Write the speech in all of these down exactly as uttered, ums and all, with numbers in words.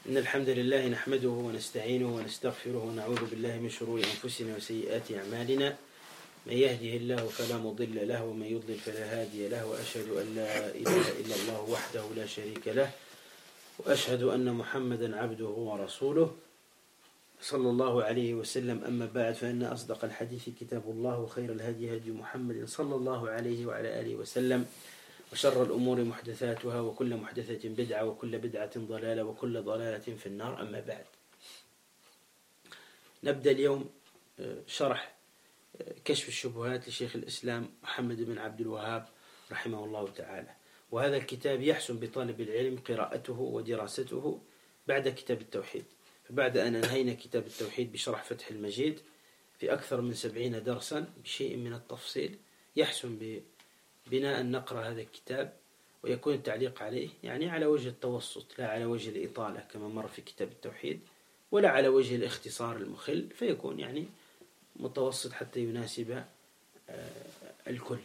إن الحمد لله نحمده ونستعينه ونستغفره ونعوذ بالله من شرور أنفسنا وسيئات أعمالنا. من يهده الله فلا مضل له ومن يضلل فلا هادي له، وأشهد أن لا إله إلا الله وحده لا شريك له، وأشهد أن محمدا عبده ورسوله صلى الله عليه وسلم. أما بعد، فإن أصدق الحديث كتاب الله، وخير الهدي هدي محمد صلى الله عليه وعلى آله وسلم، وشر الأمور محدثاتها، وكل محدثة بدعة، وكل بدعة ضلالة، وكل ضلالة في النار. أما بعد، نبدأ اليوم شرح كشف الشبهات لشيخ الإسلام محمد بن عبد الوهاب رحمه الله تعالى. وهذا الكتاب يحسن بطالب العلم قراءته ودراسته بعد كتاب التوحيد. فبعد أن أنهينا كتاب التوحيد بشرح فتح المجيد في أكثر من سبعين درسا بشيء من التفصيل، يحسن بناء أن نقرأ هذا الكتاب ويكون التعليق عليه يعني على وجه التوسط، لا على وجه الإطالة كما مر في كتاب التوحيد، ولا على وجه الاختصار المخل، فيكون يعني متوسط حتى يناسب الكل.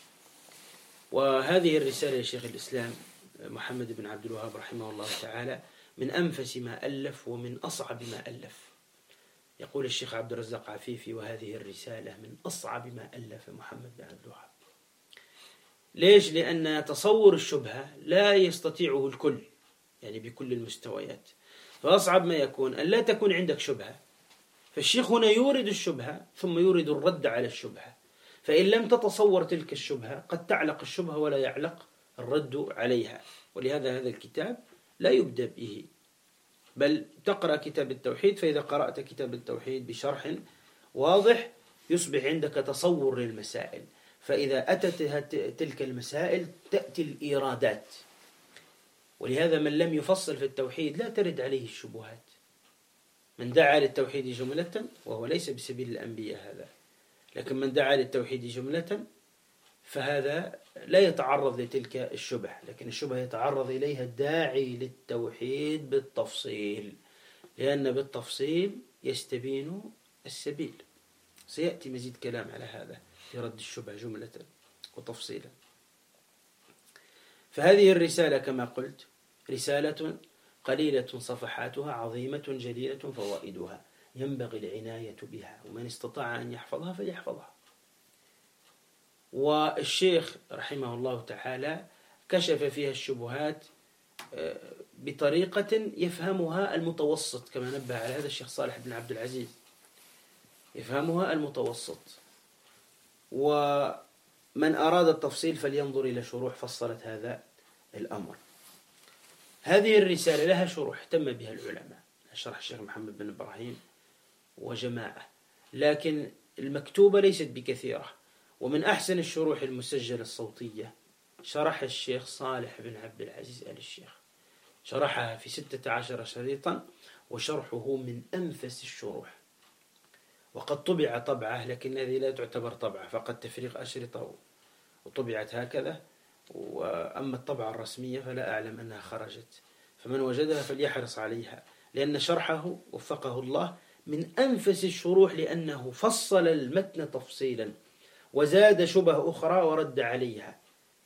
وهذه الرسالة لشيخ الإسلام محمد بن عبد الوهاب رحمه الله تعالى من أنفس ما ألف ومن أصعب ما ألف. يقول الشيخ عبد الرزاق عفيفي: وهذه الرسالة من أصعب ما ألف محمد بن عبد الوهاب. ليش؟ لأن تصور الشبهة لا يستطيعه الكل، يعني بكل المستويات. فأصعب ما يكون أن لا تكون عندك شبهة، فالشيخ هنا يورد الشبهة ثم يورد الرد على الشبهة، فإن لم تتصور تلك الشبهة قد تعلق الشبهة ولا يعلق الرد عليها. ولهذا هذا الكتاب لا يبدأ به، بل تقرأ كتاب التوحيد، فإذا قرأت كتاب التوحيد بشرح واضح يصبح عندك تصور للمسائل، فإذا أتت تلك المسائل تأتي الإيرادات. ولهذا من لم يفصل في التوحيد لا ترد عليه الشبهات. من دعا للتوحيد جملة وهو ليس بسبيل الأنبياء هذا، لكن من دعا للتوحيد جملة فهذا لا يتعرض لتلك الشبه، لكن الشبه يتعرض إليها الداعي للتوحيد بالتفصيل، لأن بالتفصيل يستبين السبيل. سيأتي مزيد كلام على هذا في رد الشبه جملة وتفصيلا. فهذه الرسالة كما قلت رسالة قليلة صفحاتها، عظيمة جليلة فوائدها، ينبغي العناية بها، ومن استطاع أن يحفظها فليحفظها. والشيخ رحمه الله تعالى كشف فيها الشبهات بطريقة يفهمها المتوسط، كما نبه على هذا الشيخ صالح بن عبد العزيز، يفهمها المتوسط. ومن أراد التفصيل فلينظر إلى شروح فصلت هذا الأمر. هذه الرسالة لها شروح اهتم بها العلماء، شرح الشيخ محمد بن إبراهيم وجماعة، لكن المكتوبة ليست بكثيرة. ومن أحسن الشروح المسجلة الصوتية شرح الشيخ صالح بن عبد العزيز آل الشيخ، شرحها في ستة عشر شريطا، وشرحه من أنفس الشروح. وقد طبع طبعة، لكن هذه لا تعتبر طبعة، فقد تفريغ أشرطة وطبعت هكذا. وأما الطبعة الرسمية فلا أعلم أنها خرجت، فمن وجدها فليحرص عليها، لأن شرحه وفقه الله من أنفس الشروح، لأنه فصل المتن تفصيلا وزاد شبه أخرى ورد عليها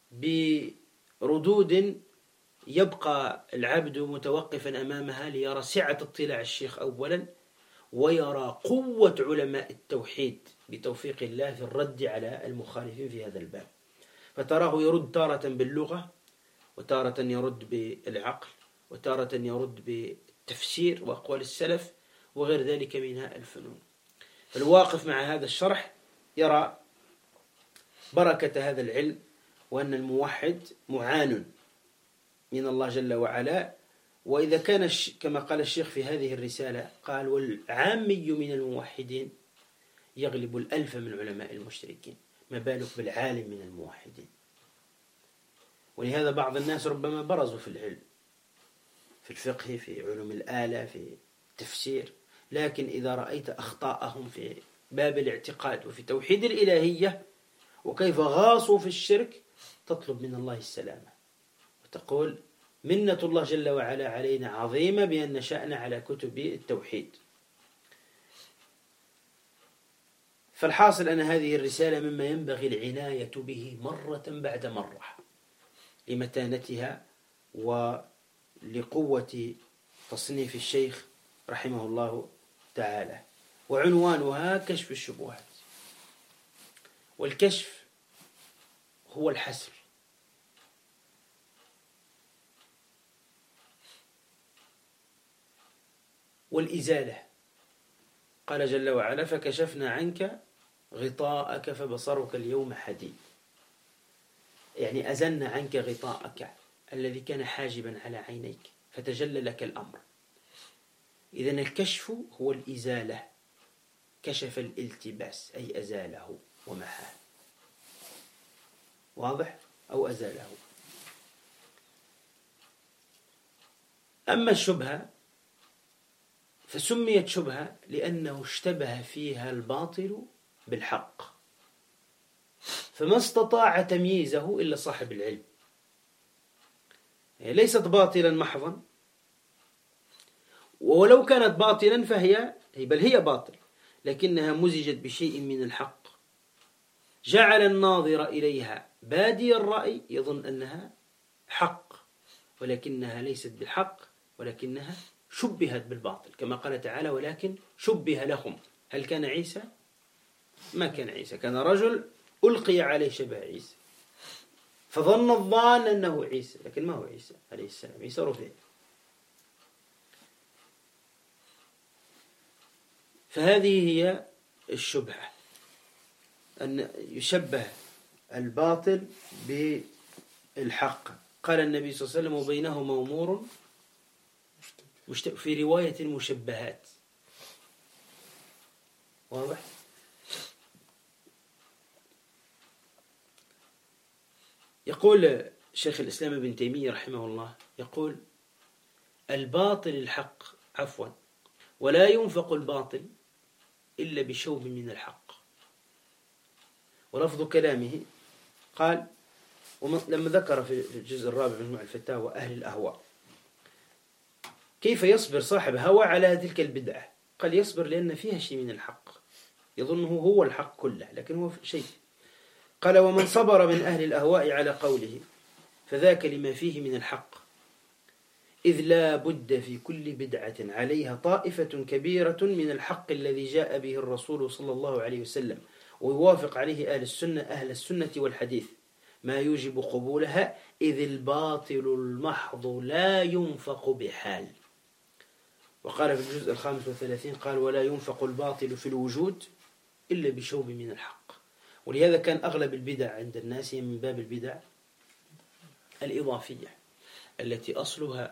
بردود يبقى العبد متوقفا أمامها ليرى سعة اطلاع الشيخ أولا، ويرى قوة علماء التوحيد بتوفيق الله في الرد على المخالفين في هذا الباب. فتراه يرد تارة باللغة، وتارة يرد بالعقل، وتارة يرد بالتفسير وأقوال السلف وغير ذلك من الفنون. فالواقف مع هذا الشرح يرى بركة هذا العلم، وأن الموحد معان من الله جل وعلا. وإذا كان كما قال الشيخ في هذه الرسالة، قال: والعامي من الموحدين يغلب الألف من علماء المشركين، ما بالك بالعالم من الموحدين. ولهذا بعض الناس ربما برزوا في العلم، في الفقه، في علوم الآلة، في التفسير، لكن إذا رأيت أخطاءهم في باب الاعتقاد وفي توحيد الإلهية وكيف غاصوا في الشرك، تطلب من الله السلامة وتقول: منة الله جل وعلا علينا عظيمة بأن نشأنا على كتب التوحيد. فالحاصل أن هذه الرسالة مما ينبغي العناية به مرة بعد مرة، لمتانتها ولقوة تصنيف الشيخ رحمه الله تعالى، وعنوانها كشف الشبهات. والكشف هو الحسر، والإزالة. قال جل وعلا: فكشفنا عنك غطاءك فبصرك اليوم حديد. يعني أزلنا عنك غطاءك الذي كان حاجبا على عينيك فتجلى لك الأمر. إذن الكشف هو الإزالة، كشف الالتباس أي أزاله ومحاه. واضح؟ أو أزاله. أما الشبهة فسميت شبهة لأنه اشتبه فيها الباطل بالحق، فما استطاع تمييزه إلا صاحب العلم. ليست باطلا محضا، ولو كانت باطلا فهي بل هي باطل، لكنها مزجت بشيء من الحق، جعل الناظر إليها بادي الرأي يظن أنها حق، ولكنها ليست بالحق، ولكنها شبهت بالباطل، كما قال تعالى: ولكن شبه لهم. هل كان عيسى؟ ما كان عيسى، كان رجل ألقي عليه شبه عيسى، فظن الظان أنه عيسى، لكن ما هو عيسى عليه السلام، عيسى رفع. فهذه هي الشبهة، أن يشبه الباطل بالحق. قال النبي صلى الله عليه وسلم: وبينهما أمور في رواية مشبهات. واضح؟ يقول شيخ الإسلام ابن تيمية رحمه الله، يقول: الباطل الحق عفوا ولا ينفق الباطل إلا بشوب من الحق. ولفظ كلامه قال لما ذكر في الجزء الرابع من مجموع الفتاوى أهل الأهواء كيف يصبر صاحب هوى على تلك البدعة، قال: يصبر لأن فيها شيء من الحق، يظنه هو الحق كله لكن هو شيء. قال: ومن صبر من أهل الأهواء على قوله فذاك لما فيه من الحق، إذ لا بد في كل بدعة عليها طائفة كبيرة من الحق الذي جاء به الرسول صلى الله عليه وسلم، ويوافق عليه أهل السنة أهل السنة والحديث ما يوجب قبولها، إذ الباطل المحض لا ينفق بحال. وقال في الجزء الخامس والثلاثين قال: ولا ينفق الباطل في الوجود إلا بشوب من الحق. ولهذا كان أغلب البدع عند الناس من باب البدع الإضافية التي أصلها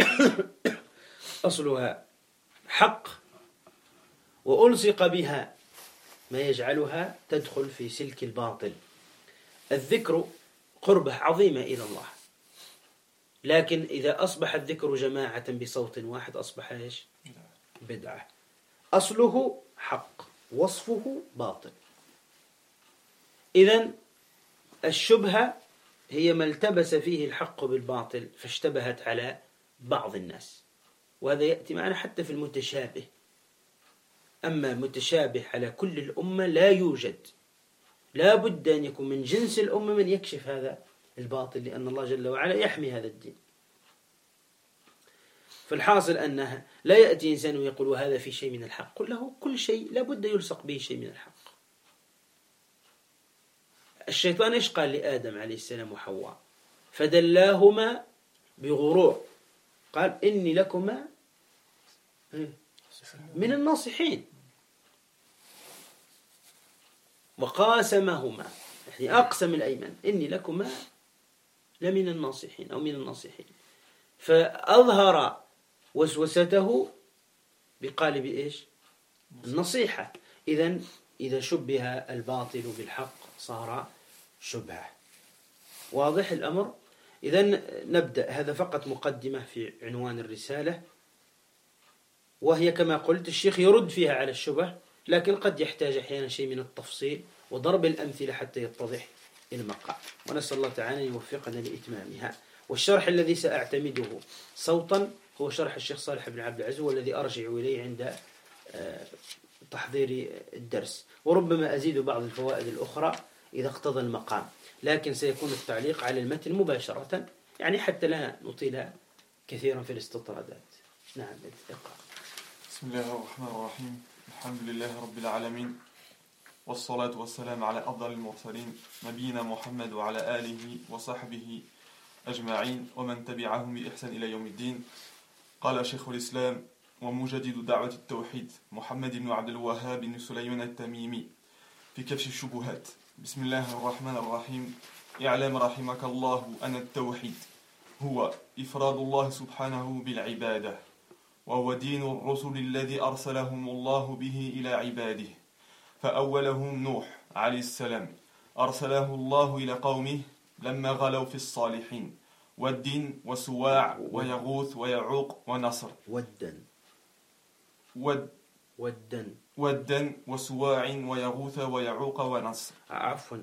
أصلها حق وألصق بها ما يجعلها تدخل في سلك الباطل. الذكر قربة عظيمة إلى الله، لكن إذا أصبح الذكر جماعة بصوت واحد أصبح إيش؟ بدعة. أصله حق وصفه باطل. إذن الشبهة هي ما التبس فيه الحق بالباطل فاشتبهت على بعض الناس، وهذا يأتي معنا حتى في المتشابه. أما متشابه على كل الأمة لا يوجد، لا بد أن يكون من جنس الأمة من يكشف هذا الباطل، لأن الله جل وعلا يحمي هذا الدين. فالحاصل أنها لا يأتي إنسان ويقول وهذا في شيء من الحق، قل له كل شيء لا بد يلصق به شيء من الحق. الشيطان إيش قال لآدم عليه السلام وحواء؟ فدلاهما بغرور، قال: إني لكما من الناصحين. وقاسمهما، يعني أقسم الأيمن، إني لكما لمن الناصحين أو من الناصحين، فأظهر وسوسته بقالب إيش؟ النصيحة. إذن إذا شبه الباطل بالحق صار شبهة. واضح الأمر؟ إذن نبدأ. هذا فقط مقدمة في عنوان الرسالة، وهي كما قلت الشيخ يرد فيها على الشبه، لكن قد يحتاج أحيانا شيء من التفصيل وضرب الأمثلة حتى يتضح المقام، ونسأل الله تعالى أن يوفقنا لإتمامها. والشرح الذي سأعتمده صوتا هو شرح الشيخ صالح بن عبد العزيز، والذي أرجع إليه عند تحضير الدرس، وربما أزيد بعض الفوائد الأخرى إذا اقتضى المقام، لكن سيكون التعليق على المتن مباشرة، يعني حتى لا نطيل كثيرا في الاستطرادات. نعم اقرأ. بسم الله الرحمن الرحيم. الحمد لله رب العالمين، والصلاة والسلام على أفضل المرسلين نبينا محمد وعلى آله وصحبه أجمعين ومن تبعهم بإحسان إلى يوم الدين. قال شيخ الإسلام ومجدد دعوة التوحيد محمد بن عبد الوهاب بن سليمان التميمي في كشف الشبهات: بسم الله الرحمن الرحيم. اعلم رحمك الله أن التوحيد هو إفراد الله سبحانه بالعبادة، وهو دين الرسل الذي أرسلهم الله به إلى عباده. فأولهم نوح عليه السلام أرسله الله إلى قومه لما غلوا في الصالحين، والدين وسواع ويغوث ويعوق ونصر. ودن ود ودن ودن وسواع ويغوث ويعوق ونصر. عفوا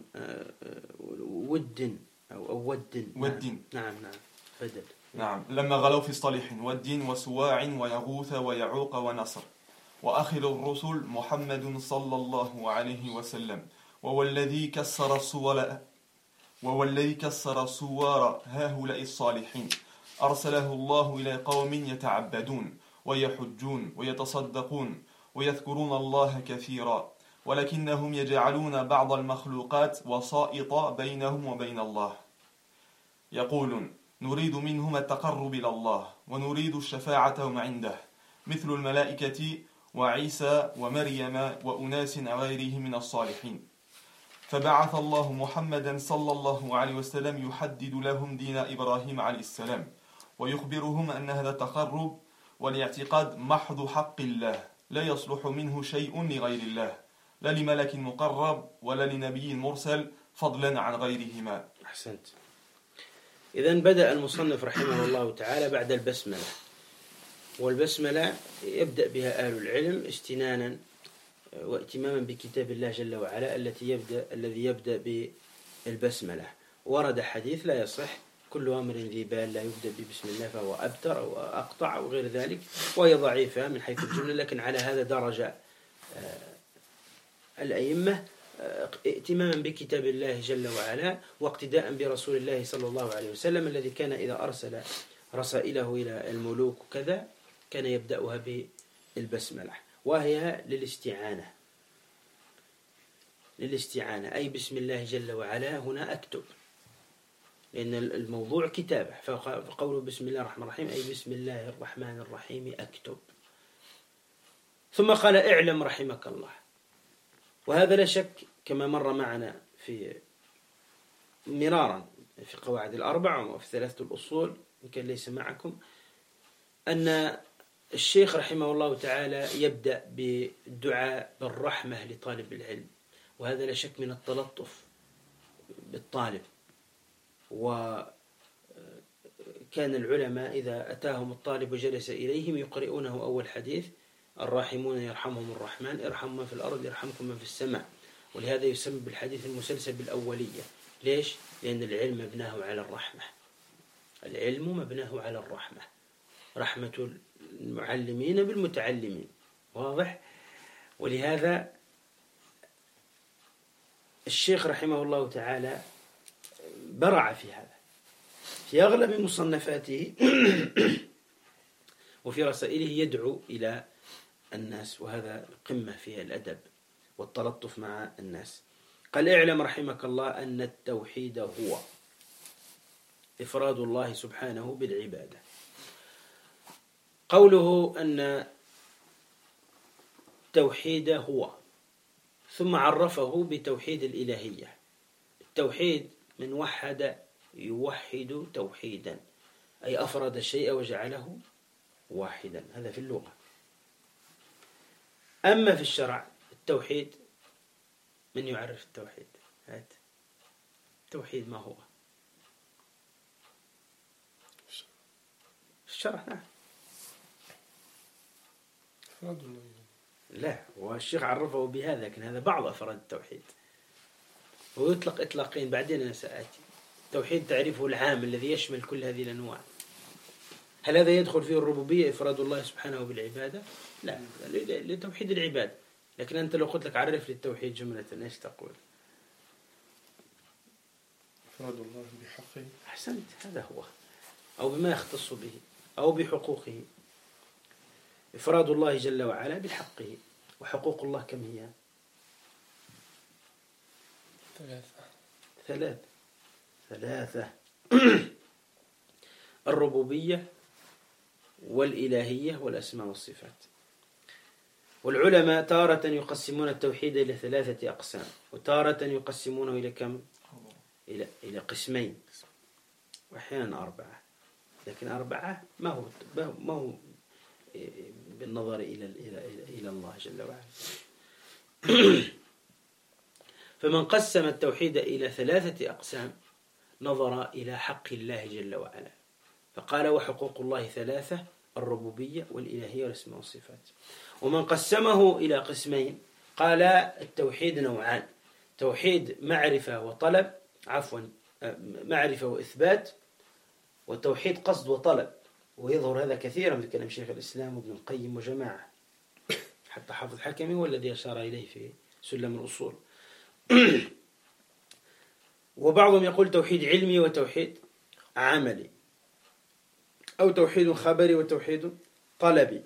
ودن أو ودن. ودن. نعم نعم بدل. نعم. لما غلوا في الصالحين، والدين وسواع ويغوث ويعوق ونصر. وآخر الرسل محمد صلى الله عليه وسلم، وهو الذي كسر الصور وهو الذي كسر صور هؤلاء الصالحين. أرسله الله إلى قوم يتعبدون ويحجون ويتصدقون ويذكرون الله كثيرا، ولكنهم يجعلون بعض المخلوقات وسائط بينهم وبين الله. يقولون نريد منهم التقرب إلى الله ونريد الشفاعة عنده، مثل الملائكة وعيسى ومريم وأناس غيرهم من الصالحين. فبعث الله محمدا صلى الله عليه وسلم يحدد لهم دين إبراهيم عليه السلام، ويخبرهم أن هذا التقرب والاعتقاد محض حق الله، لا يصلح منه شيء لغير الله، لا لملك مقرب ولا لنبي مرسل، فضلا عن غيرهما. أحسنت. إذن بدأ المصنف رحمه الله تعالى بعد البسملة، والبسملة يبدأ بها أهل العلم استنانا واهتماما بكتاب الله جل وعلا التي يبدأ الذي يبدأ بالبسملة. ورد حديث لا يصح: كل أمر ذي بال لا يبدأ ببسم الله فهو أبتر أو أقطع أو غير ذلك، وهي ضعيفة من حيث الجملة، لكن على هذا درجة الأئمة ائتماما بكتاب الله جل وعلا واقتداء برسول الله صلى الله عليه وسلم الذي كان إذا أرسل رسائله إلى الملوك وكذا كان يبدأها بالبسملة، وهي للاستعانة للاستعانة أي بسم الله جل وعلا هنا أكتب، لأن الموضوع كتابة، فقوله بسم الله الرحمن الرحيم أي بسم الله الرحمن الرحيم أكتب. ثم قال اعلم رحمك الله، وهذا لا شك كما مر معنا في مرارا في قواعد الأربع وفي ثلاثة الأصول إن كان ليس معكم، أن الشيخ رحمه الله تعالى يبدأ بالدعاء بالرحمة لطالب العلم، وهذا لا شك من التلطف بالطالب. وكان العلماء إذا أتاهم الطالب وجلس إليهم يقرؤونه أول حديث: الراحمون يرحمهم الرحمن ارحموا من في الأرض يرحمكم من في السماء. ولهذا يسمى بالحديث المسلسل بالأولية. ليش؟ لأن العلم مبناه على الرحمة، العلم مبناه على الرحمة، رحمة المعلمين بالمتعلمين، واضح؟ ولهذا الشيخ رحمه الله تعالى برع في هذا في أغلب مصنفاته وفي رسائله يدعو إلى الناس، وهذا قمة في الأدب والتلطف مع الناس. قال اعلم رحمك الله أن التوحيد هو إفراد الله سبحانه بالعبادة. قوله أن التوحيد هو، ثم عرفه بتوحيد الإلهية. التوحيد من وحد يوحد توحيدا، أي أفرد الشيء وجعله واحدا، هذا في اللغة. أما في الشرع التوحيد، من يعرف التوحيد؟ هات التوحيد ما هو؟ الشرع نعم. لا، والشيخ عرفه بهذا، لكن هذا بعض أفراد التوحيد، ويطلق إطلاقين بعدين أنا سآتي. التوحيد تعريفه العام الذي يشمل كل هذه الأنواع. هل هذا يدخل فيه الربوبية إفراد الله سبحانه بالعبادة؟ لا، لتوحيد العبادة. لكن أنت لو قلت لك عرف للتوحيد جملة إيش تقول؟ إفراد الله بحقه. أحسنت، هذا هو، أو بما يختص به أو بحقوقه. إفراد الله جل وعلا بحقه. وحقوق الله كم هي؟ ثلاثة ثلاثة ثلاثة الربوبية والإلهية والأسماء والصفات. والعلماء تارة يقسمون التوحيد إلى ثلاثة أقسام، وتارة يقسمونه إلى كم؟ إلى إلى قسمين، وأحيانا أربعة. لكن أربعة ما هو ما هو بالنظر إلى إلى إلى الله جل وعلا. فمن قسم التوحيد إلى ثلاثة أقسام نظر إلى حق الله جل وعلا، فقال وحقوق الله ثلاثة: الربوبية والإلهية والأسماء والصفات. ومن قسمه إلى قسمين قال التوحيد نوعان: توحيد معرفة وطلب، عفوا معرفة وإثبات، وتوحيد قصد وطلب. ويظهر هذا كثيرا في كلام شيخ الإسلام وابن القيم وجماعة، حتى حافظ حكمي هو الذي أشار إليه في سلم الأصول. وبعضهم يقول توحيد علمي وتوحيد عملي، أو توحيد خبري وتوحيد طلبي.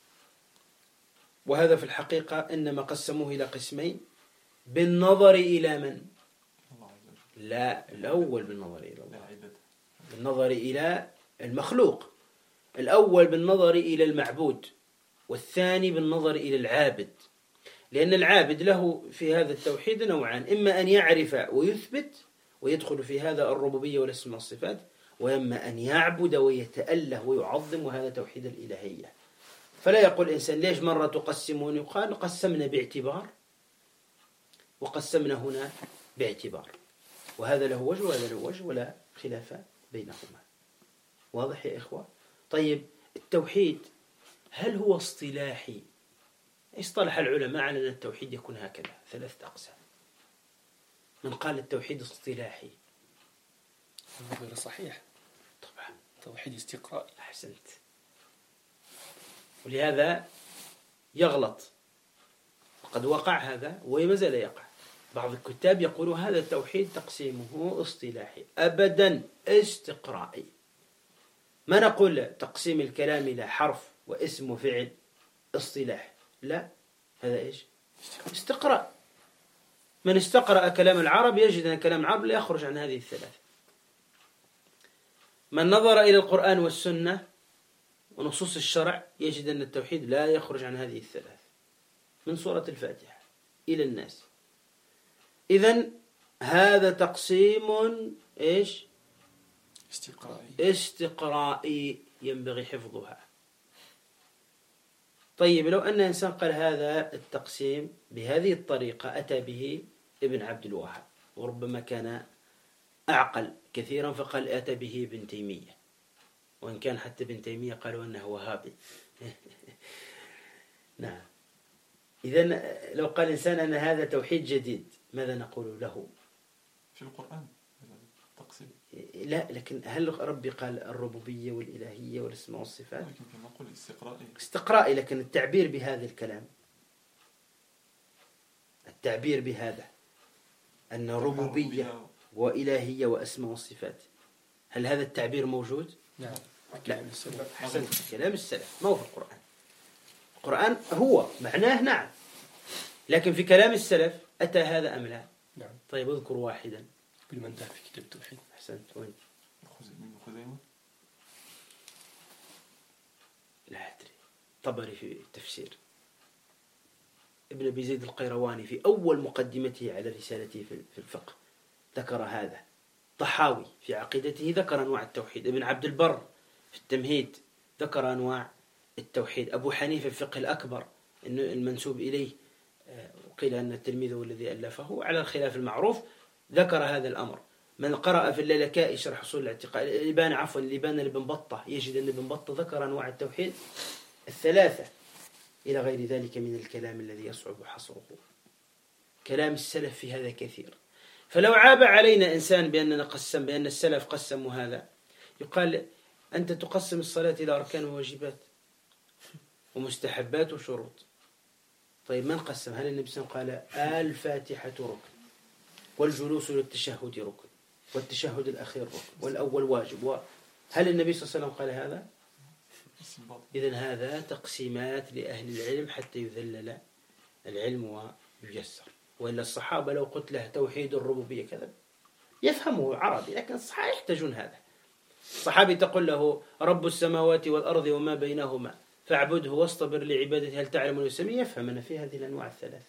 وهذا في الحقيقة إنما قسموه إلى قسمين بالنظر إلى من؟ لا، الأول بالنظر إلى الله، بالنظر إلى المخلوق. الأول بالنظر إلى المعبود، والثاني بالنظر إلى العابد. لأن العابد له في هذا التوحيد نوعان: إما أن يعرف ويثبت ويدخل في هذا الربوبية والاسم والصفات، وإما أن يعبد ويتأله ويعظم، وهذا توحيد الإلهية. فلا يقول إنسان ليش مرة تقسمون؟ يقال قسمنا باعتبار وقسمنا هنا باعتبار، وهذا له وجه وهذا له وجه ولا خلاف بينهما. واضح يا إخوة؟ طيب، التوحيد هل هو اصطلاحي؟ اصطلح العلماء على أن التوحيد يكون هكذا ثلاثة أقسام. من قال التوحيد اصطلاحي؟ غير صحيح طبعا، توحيد استقرائي. أحسنت. ولهذا يغلط، وقد وقع هذا وما زال يقع. بعض الكتاب يقولوا هذا التوحيد تقسيمه اصطلاحي، أبدا استقرائي. ما نقول تقسيم الكلام إلى حرف واسم وفعل اصطلاح، لا، هذا إيش؟ استقراء. من استقرأ كلام العرب يجد أن كلام العرب لا يخرج عن هذه الثلاث. من نظر إلى القرآن والسنة ونصوص الشرع يجد أن التوحيد لا يخرج عن هذه الثلاث، من سورة الفاتحة إلى الناس. إذن هذا تقسيم إيش؟ استقرائي. استقرائي ينبغي حفظها. طيب، لو أن إنسان قال هذا التقسيم بهذه الطريقة أتى به ابن عبد الوهاب، وربما كان أعقل كثيرا فقال أتى به ابن تيمية، وإن كان حتى ابن تيمية قالوا أنه وهابي. نعم. إذن لو قال إنسان أن هذا توحيد جديد ماذا نقول له؟ في القرآن تقسيم. لا، لكن هل ربي قال الربوبية والإلهية والاسماء والصفات؟ لكن كما نقول استقرائي. استقرائي، لكن التعبير بهذا الكلام، التعبير بهذا أن ربوبية وإلهية وأسماء والصفات، هل هذا التعبير موجود؟ نعم. لا، حسن كلام السلف، ما هو في القرآن. القرآن هو معناه نعم، لكن في كلام السلف أتى هذا أم لا؟ نعم. طيب، اذكر واحدا. بالمنداه في كتاب التوحيد. أحسنت. وين؟ خزيمة. لا أدري. طبري في التفسير. ابن أبي زيد القيرواني في أول مقدمته على رسالته في الفقه ذكر هذا. طحاوي في عقيدته ذكر أنواع التوحيد. ابن عبد البر في التمهيد ذكر أنواع التوحيد. أبو حنيفة في الفقه الأكبر المنسوب إليه وقيل أن التلميذ هو الذي ألفه على الخلاف المعروف ذكر هذا الأمر. من قرأ في اللالكائي شرح أصول الاعتقاد الإبان عفوا الإبان لابن بطة يجد أن ابن بطة ذكر أنواع التوحيد الثلاثة إلى غير ذلك من الكلام الذي يصعب حصره. كلام السلف في هذا كثير. فلو عاب علينا إنسان بأننا قسم بأن السلف قسموا هذا، يقال أنت تقسم الصلاة إلى أركان وواجبات ومستحبات وشروط. طيب، من قسم؟ هل النبي صلى الله عليه وسلم قال الفاتحة ركن، والجلوس للتشهد ركن، والتشهد الأخير ركن، والأول واجب؟ هل النبي صلى الله عليه وسلم قال هذا؟ إذن هذا تقسيمات لأهل العلم حتى يذلل العلم وييسر. وإلا الصحابة لو قلت له توحيد الربوبية كذا يفهمه عربي، لكن الصحابة يحتاجون هذا. الصحابي تقول له رب السماوات والأرض وما بينهما فاعبده واصطبر لعبادته هل تعلم من يسمي، يفهم أن في هذه الأنواع الثلاث.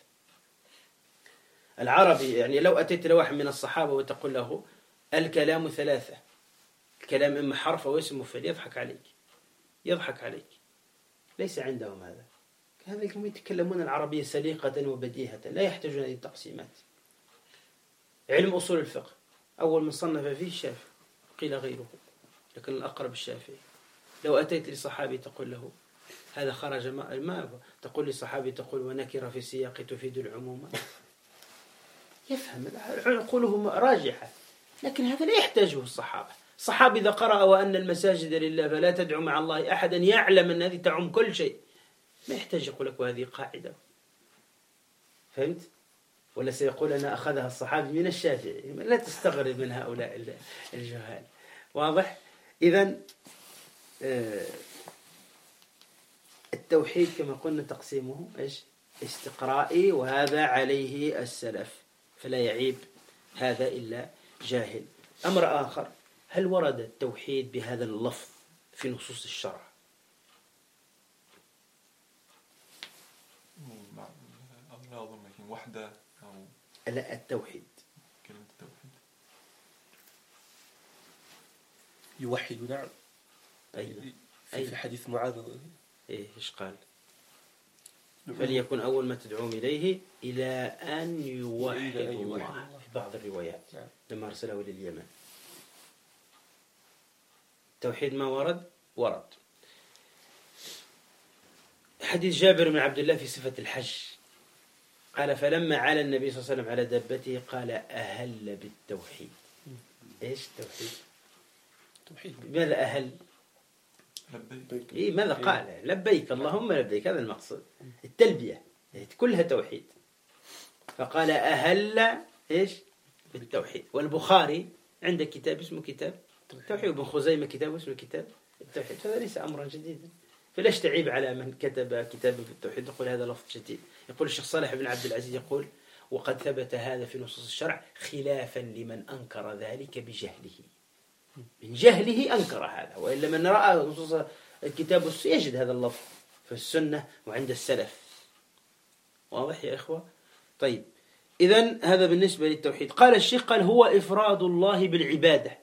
العربي يعني لو أتيت لواحد من الصحابة وتقول له الكلام ثلاثة، الكلام إما حرف أو اسم وفعل، يضحك عليك يضحك عليك ليس عندهم هذا. هذا يتكلمون العربية سليقة وبديهة، لا يحتاجون هذه التقسيمات. علم أصول الفقه أول من صنف فيه الشافعي، قيل غيره لكن الأقرب الشافعي. لو أتيت لصحابي تقول له هذا خرج ما, ما تقول لصحابي تقول ونكر في السياق تفيد العموم، يفهم عقولهم راجحة، لكن هذا لا يحتاجه الصحابة. الصحابي إذا قرأ وأن المساجد لله فلا تدعو مع الله أحدا يعلم أن هذه تعم كل شيء، ما يحتاج يقول لك وهذه قاعدة. فهمت؟ ولا سيقول أنا أخذها الصحابي من الشافعي، لا تستغرب من هؤلاء الجهال. واضح؟ إذن التوحيد كما قلنا تقسيمه إيش؟ استقرائي، وهذا عليه السلف، فلا يعيب هذا إلا جاهل. أمر آخر، هل ورد التوحيد بهذا اللفظ في نصوص الشرع؟ لا أظن لكن وحدة أو لا التوحيد كلمة التوحيد يوحد نعم. أين؟ في, في حديث معاذ إيه إيش قال؟ فليكن أول ما تدعوهم إليه إلى أن يوحدوا الله في بعض الروايات لما أرسله لليمن. التوحيد ما ورد ورد حديث جابر بن عبد الله في صفة الحج قال فلما على النبي صلى الله عليه وسلم على دابته قال أهل بالتوحيد. إيش التوحيد؟ توحيد بماذا أهل؟ لبيك. إيه ماذا قال؟ لبيك اللهم لبيك، هذا المقصود. التلبية كلها توحيد. فقال أهل إيش؟ بالتوحيد. والبخاري عنده كتاب اسمه كتاب التوحيد، وابن خزيمة كتاب اسمه كتاب التوحيد. فهذا ليس أمرا جديدا، فلاش تعيب على من كتب كتابا في التوحيد يقول هذا لفظ جديد. يقول الشيخ صالح بن عبد العزيز يقول وقد ثبت هذا في نصوص الشرع خلافا لمن أنكر ذلك بجهله، من جهله أنكر هذا، وإلا من رأى نصوص الكتاب يجد هذا اللفظ في السنة وعند السلف. واضح يا إخوة؟ طيب إذن هذا بالنسبة للتوحيد. قال الشيخ قال هو إفراد الله بالعبادة.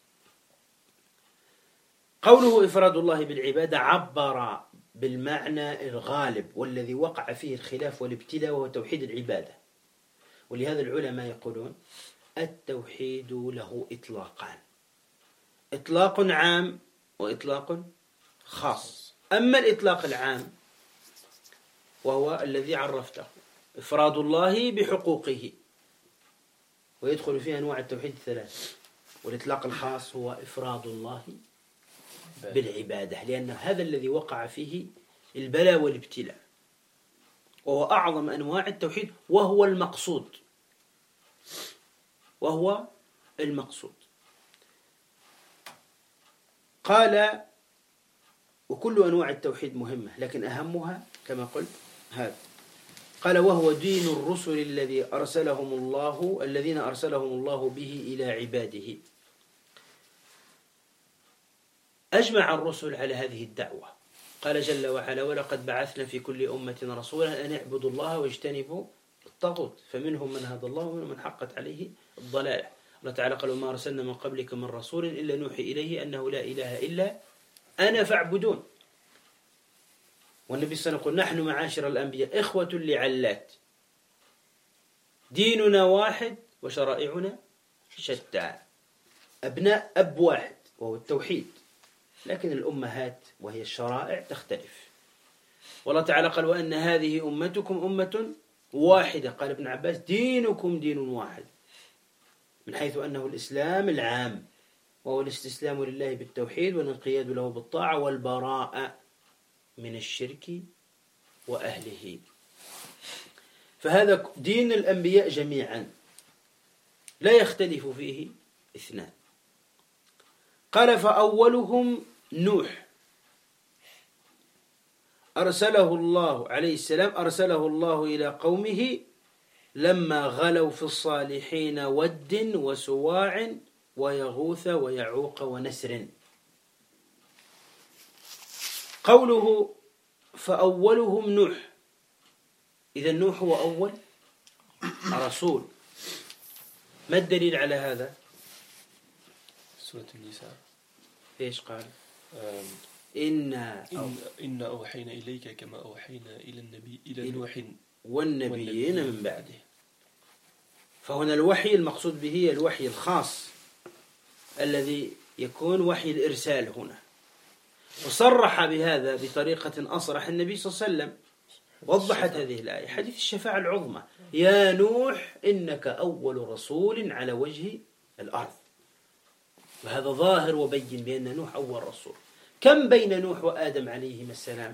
قوله إفراد الله بالعبادة عبر بالمعنى الغالب والذي وقع فيه الخلاف والابتلاء، وهو توحيد العبادة. ولهذا العلماء يقولون التوحيد له إطلاقان، إطلاق عام وإطلاق خاص. أما الإطلاق العام وهو الذي عرفته إفراد الله بحقوقه، ويدخل فيه أنواع التوحيد الثلاث. والإطلاق الخاص هو إفراد الله بالعبادة، لأن هذا الذي وقع فيه البلاء والابتلاء، وهو أعظم أنواع التوحيد، وهو المقصود وهو المقصود. قال وكل أنواع التوحيد مهمة، لكن أهمها كما قلت هذا. قال وهو دين الرسل الذي أرسلهم الله الذين أرسلهم الله به إلى عباده. أجمع الرسل على هذه الدعوة. قال جل وعلا ولقد بعثنا في كل أمة رسولا أن اعبدوا الله واجتنبوا الطاغوت فمنهم من هدى الله ومنهم من حقت عليه الضلالة. الله تعالى قال وما أرسلنا من قبلك من رسول إلا نوحي إليه أنه لا إله إلا أنا فاعبدون. والنبي صلى الله عليه وسلم يقول نحن معاشر الأنبياء إخوة لعلات، ديننا واحد وشرائعنا شتى، أبناء أب واحد وهو التوحيد، لكن الأمهات وهي الشرائع تختلف. والله تعالى قال وأن هذه أمتكم أمة واحدة. قال ابن عباس دينكم دين واحد، من حيث أنه الإسلام العام، وهو الاستسلام لله بالتوحيد والانقياد له بالطاعة والبراءة من الشرك وأهله. فهذا دين الأنبياء جميعا لا يختلف فيه اثنان. قال فأولهم نوح أرسله الله عليه السلام أرسله الله إلى قومه لما غلوا في الصالحين ود وسواع ويغوث ويعوق ونسر. قوله فأولهم نوح، إذا نوح هو أول رسول. ما الدليل على هذا؟ سورة النساء إيش قال؟ إن إن إن أوحينا إليك كما أوحينا إلى النبي إلى نوح والنبيين من بعده. فهنا الوحي المقصود به الوحي الخاص الذي يكون وحي الإرسال هنا، وصرح بهذا بطريقة أصرح النبي صلى الله عليه وسلم. وضحت هذه الآية حديث الشفاعة العظمى: يا نوح إنك أول رسول على وجه الأرض. وهذا ظاهر وبين بأن نوح أول رسول. كم بين نوح وآدم عليهما السلام؟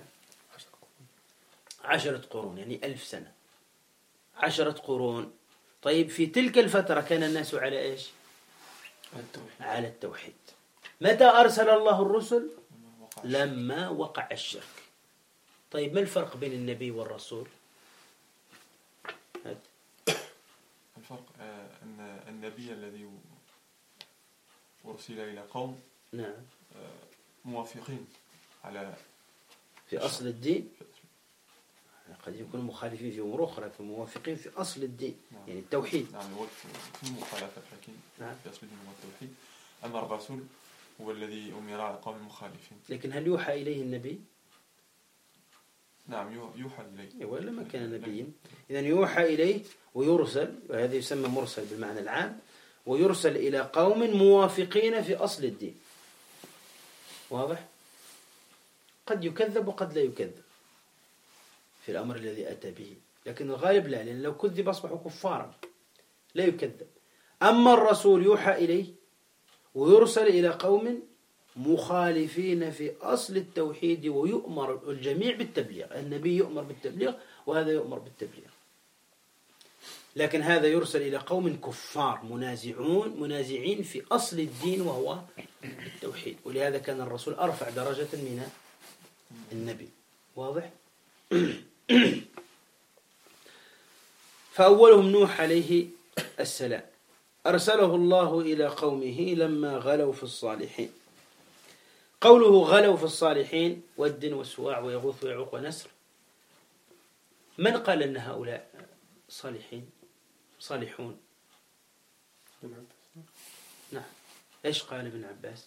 عشرة قرون، يعني ألف سنة، عشرة قرون. طيب في تلك الفترة كان الناس على إيش؟ على التوحيد. متى أرسل الله الرسل؟ لما وقع الشرك. طيب ما الفرق بين النبي والرسول؟ الفرق أن النبي الذي أرسل إلى قوم نعم موافقين على في أصل الدين، قد يكونوا مخالفين في أمور أخرى، فموافقين في أصل الدين. نعم. يعني التوحيد. نعم في مخالفة، لكن نعم. في أصل الدين هو التوحيد. أما الرسول هو الذي أمر على قوم مخالفين. لكن هل يوحى إليه النبي؟ نعم يوحى إليه، ولا ما كان نبيا. إذن يوحى إليه ويرسل، وهذا يسمى مرسل بالمعنى العام، ويرسل إلى قوم موافقين في أصل الدين. واضح؟ قد يكذب وقد لا يكذب في الأمر الذي أتى به، لكن الغالب لا، لأن لو كذب أصبحوا كفارا، لا يكذب. أما الرسول يوحى إليه ويرسل إلى قوم مخالفين في أصل التوحيد، ويؤمر الجميع بالتبليغ. النبي يؤمر بالتبليغ وهذا يؤمر بالتبليغ، لكن هذا يرسل إلى قوم كفار منازعون منازعين في أصل الدين وهو التوحيد. ولهذا كان الرسول أرفع درجة من النبي. واضح؟ فأولهم نوح عليه السلام أرسله الله إلى قومه لما غلوا في الصالحين. قوله غلوا في الصالحين ود وسواع ويغوث ويعوق ونسر، من قال أن هؤلاء صالحين صالحون؟ نعم. إيش قال ابن عباس؟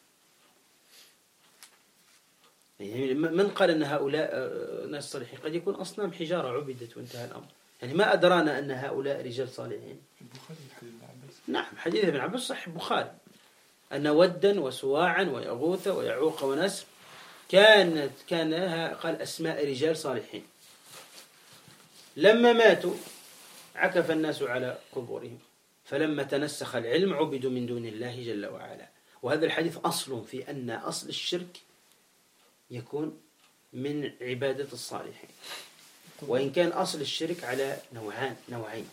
يعني من قال أن هؤلاء ناس صالحين؟ قد يكون أصنام حجارة عبدت وانتهى الأمر. يعني ما أدرانا أن هؤلاء رجال صالحين؟ نعم، حديث ابن عباس صحيح البخاري أن ودا وسواعا ويغوث ويعوق ونسر كانت كانها قال أسماء رجال صالحين. لما ماتوا عكف الناس على قبورهم، فلما تنسخ العلم عبدوا من دون الله جل وعلا. وهذا الحديث أصل في أن أصل الشرك يكون من عبادة الصالحين، وإن كان أصل الشرك على نوعان نوعين.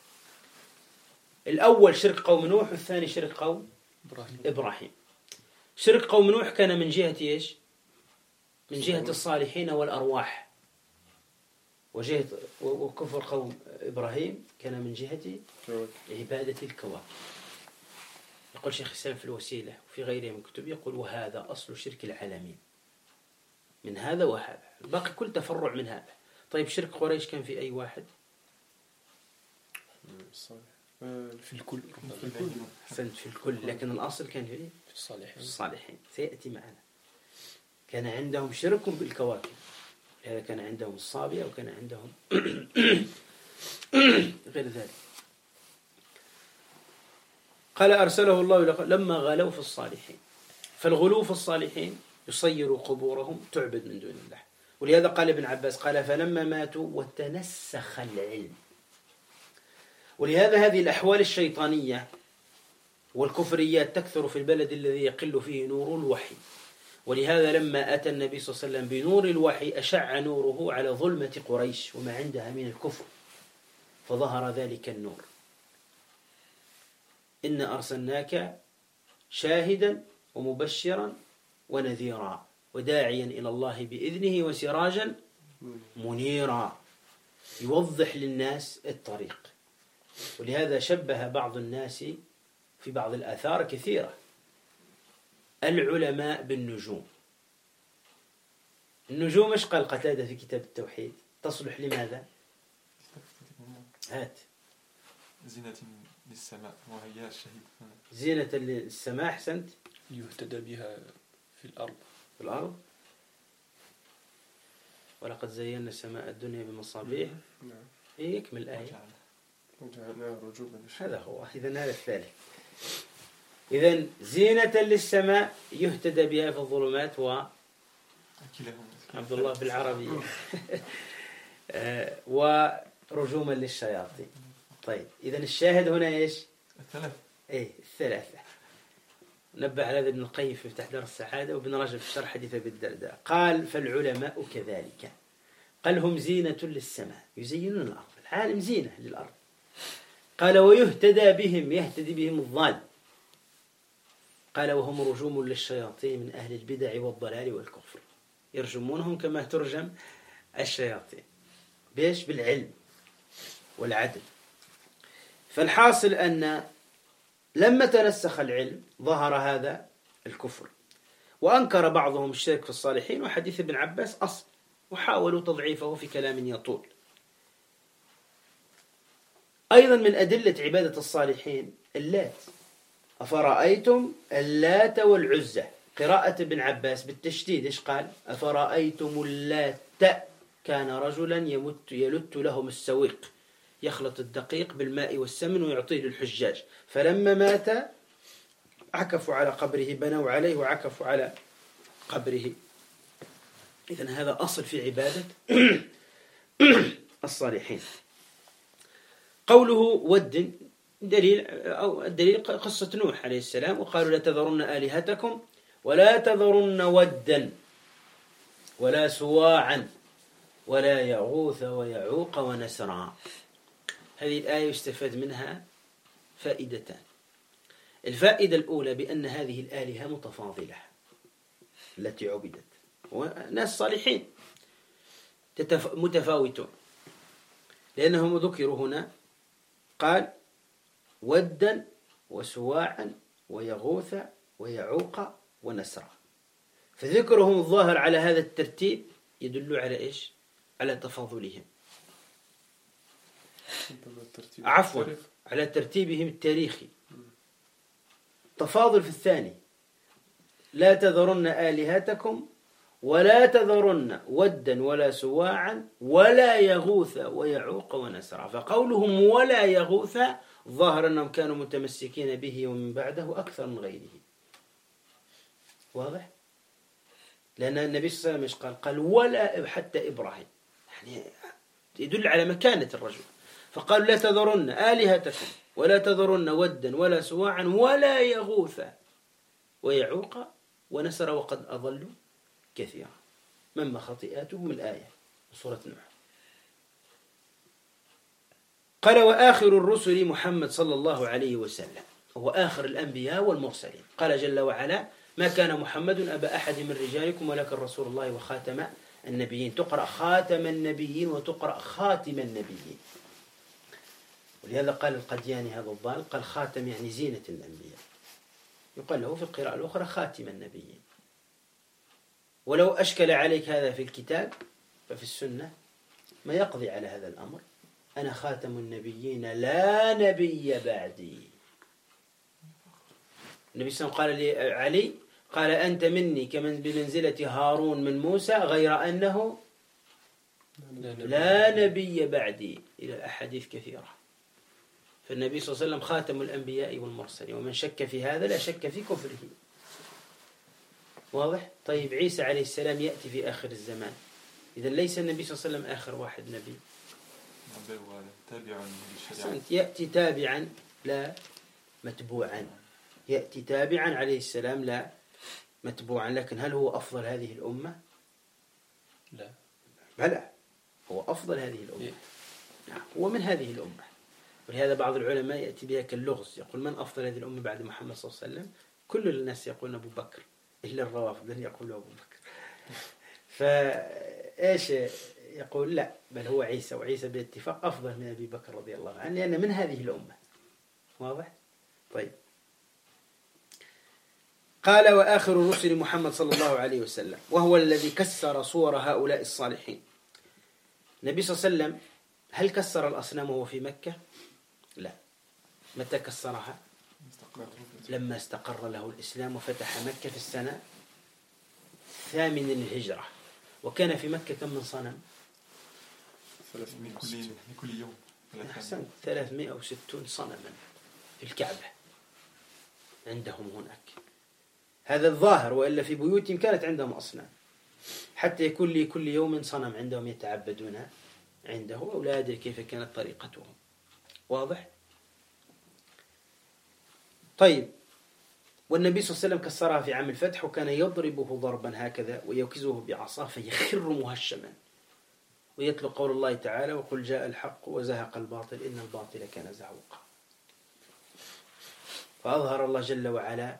الأول شرك قوم نوح، والثاني شرك قوم إبراهيم. إبراهيم. شرك قوم نوح كان من جهة إيش؟ من جهة الصالحين والأرواح، وجهة وكفر قوم إبراهيم كان من جهة عبادة الكواكب. يقول شيخ الإسلام في الوسيلة وفي غيره من كتب، يقول وهذا أصل شرك العالمين، من هذا وهذا، باقي كل تفرع من هذا. طيب شرك قريش كان في أي واحد؟ في الكل. في الكل. في الكل، لكن الأصل كان في في الصالحين. في الصالحين سيأتي معنا. كان عندهم شرك بالكواكب، هذا كان عندهم الصابية وكان عندهم غير ذلك. قال أرسله الله لما غلوا في الصالحين. فالغلو في الصالحين يصير قبورهم تعبد من دون الله. ولهذا قال ابن عباس قال فلما ماتوا وتنسخ العلم. ولهذا هذه الأحوال الشيطانية والكفريات تكثر في البلد الذي يقل فيه نور الوحي. ولهذا لما أتى النبي صلى الله عليه وسلم بنور الوحي أشع نوره على ظلمة قريش وما عندها من الكفر، فظهر ذلك النور. إن أرسلناك شاهدا ومبشرا ونذيرا وداعيا إلى الله بإذنه وسراجا منيرا، يوضح للناس الطريق. ولهذا شبه بعض الناس في بعض الآثار كثيرة العلماء بالنجوم. النجوم ايش قال قتادة في كتاب التوحيد؟ تصلح لماذا؟ هات. زينة للسماء وهي الشهيد. زينة للسماء، أحسنت. يهتدى بها في الأرض. في الأرض. ولقد زينا السماء الدنيا بمصابيح. نعم. إيه يكمل الآية. وجعلناها رجوما. هذا هو. إذن هذا الثالث. إذن زينة للسماء يهتدى بها في الظلمات و عبد الله بالعربية ورجوما للشياطين. طيب إذن الشاهد هنا إيش؟ الثلاث. إيه الثلاثة. نبه على هذا ابن القيم في مفتاح دار السعادة، وابن رجب في شرح حديث أبي الدرداء قال فالعلماء كذلك، قال هم زينة للسماء، يزينون الأرض، العالم زينة للأرض. قال ويهتدى بهم، يهتدي بهم الضال. قال وهم رجوم للشياطين من أهل البدع والضلال والكفر، يرجمونهم كما ترجم الشياطين. بيش؟ بالعلم والعدل. فالحاصل أن لما تنسخ العلم ظهر هذا الكفر، وأنكر بعضهم الشرك في الصالحين وحديث ابن عباس أصل، وحاولوا تضعيفه في كلام يطول. أيضا من أدلة عبادة الصالحين اللات، أفرأيتم اللات والعزى، قراءة ابن عباس بالتشديد إيش قال؟ أفرأيتم اللات، كان رجلا يمت يلت لهم السويق، يخلط الدقيق بالماء والسمن ويعطيه للحجاج، فلما مات عكفوا على قبره، بنوا عليه وعكفوا على قبره. إذن هذا أصل في عبادة الصالحين. قوله ود دليل، أو الدليل قصة نوح عليه السلام، وقالوا لا تذرن آلهتكم ولا تذرن ودا ولا سواعا ولا يغوث ويعوق ونسرا. هذه الآية يستفاد منها فائدتان. الفائدة الأولى بأن هذه الآلهة متفاضلة التي عبدت، وناس صالحين متفاوتون، لأنهم ذكروا هنا قال ودا وسواعا ويغوث ويعوق ونسرا، فذكرهم الظاهر على هذا الترتيب يدل على إيش؟ على تفاضلهم، عفوا على ترتيبهم التاريخي. تفاضل في الثاني، لا تذرن آلهتكم ولا تذرن ودا ولا سواعا ولا يغوث ويعوق ونسرا. فقولهم ولا يغوث ظاهر أنهم كانوا متمسكين به ومن بعده أكثر من غيره. واضح؟ لأن النبي صلى الله عليه وسلم قال قال ولا حتى إبراهيم، يعني يدل على مكانة الرجل. فقالوا لا تذرن آلهتكم ولا تذرن ودا ولا سواعا ولا يغوث ويعوق ونسر وقد أضلوا كثيرا مما خطيئاتهم الآية سورة نوح. قال وآخر الرسل محمد صلى الله عليه وسلم، هو آخر الأنبياء والمرسلين. قال جل وعلا ما كان محمد أبا أحد من رجالكم ولكن رسول الله وخاتم النبيين. تقرأ خاتم النبيين وتقرأ خاتم النبيين، ولهذا قال القدياني هذا الضال قال خاتم يعني زينة الأنبياء، يقال له في القراءة الأخرى خاتم النبيين. ولو أشكل عليك هذا في الكتاب ففي السنة ما يقضي على هذا الأمر، أنا خاتم النبيين لا نبي بعدي. النبي صلى الله عليه وسلم قال لعلي قال أنت مني كمن بمنزلة هارون من موسى غير أنه لا نبي بعدي، إلى الأحاديث كثيرة. فالنبي صلى الله عليه وسلم خاتم الأنبياء والمرسلين، ومن شك في هذا لا شك في كفره. واضح؟ طيب عيسى عليه السلام يأتي في آخر الزمان، إذا ليس النبي صلى الله عليه وسلم آخر واحد نبي، يأتي تابعا لا متبوعا، يأتي تابعا عليه السلام لا متبوعا. لكن هل هو أفضل هذه الأمة؟ لا، بلى هو أفضل هذه الأمة، هو من هذه الأمة. ولهذا بعض العلماء يأتي بها كاللغز، يقول من أفضل هذه الأمة بعد محمد صلى الله عليه وسلم؟ كل الناس يقولون أبو بكر إلا الروافض يقولون أبو بكر. فإيش يقول لا بل هو عيسى، وعيسى باتفاق أفضل من أبي بكر رضي الله عنه لأن من هذه الأمة. واضح؟ طيب. قال وآخر الرسل محمد صلى الله عليه وسلم وهو الذي كسر صور هؤلاء الصالحين. النبي صلى الله عليه وسلم هل كسر الأصنام وهو في مكة؟ لا. متى كسرها؟ لما استقر له الإسلام وفتح مكة في السنة الثامنة للهجرة، وكان في مكة كم من صنم؟ كل يوم أحسن ثلاثمائة وستون صنما في الكعبة عندهم هناك. هذا الظاهر، وإلا في بيوتهم كانت عندهم أصنام، حتى يكون لي كل يوم صنم عندهم يتعبدون عنده، وأولاد كيف كانت طريقتهم. واضح؟ طيب. والنبي صلى الله عليه وسلم كسرها في عام الفتح، وكان يضربه ضربا هكذا ويوكزه بعصاه فيخر مهشما، ويتلو قول الله تعالى وقل جاء الحق وزهق الباطل إن الباطل كان زهوقا. فأظهر الله جل وعلا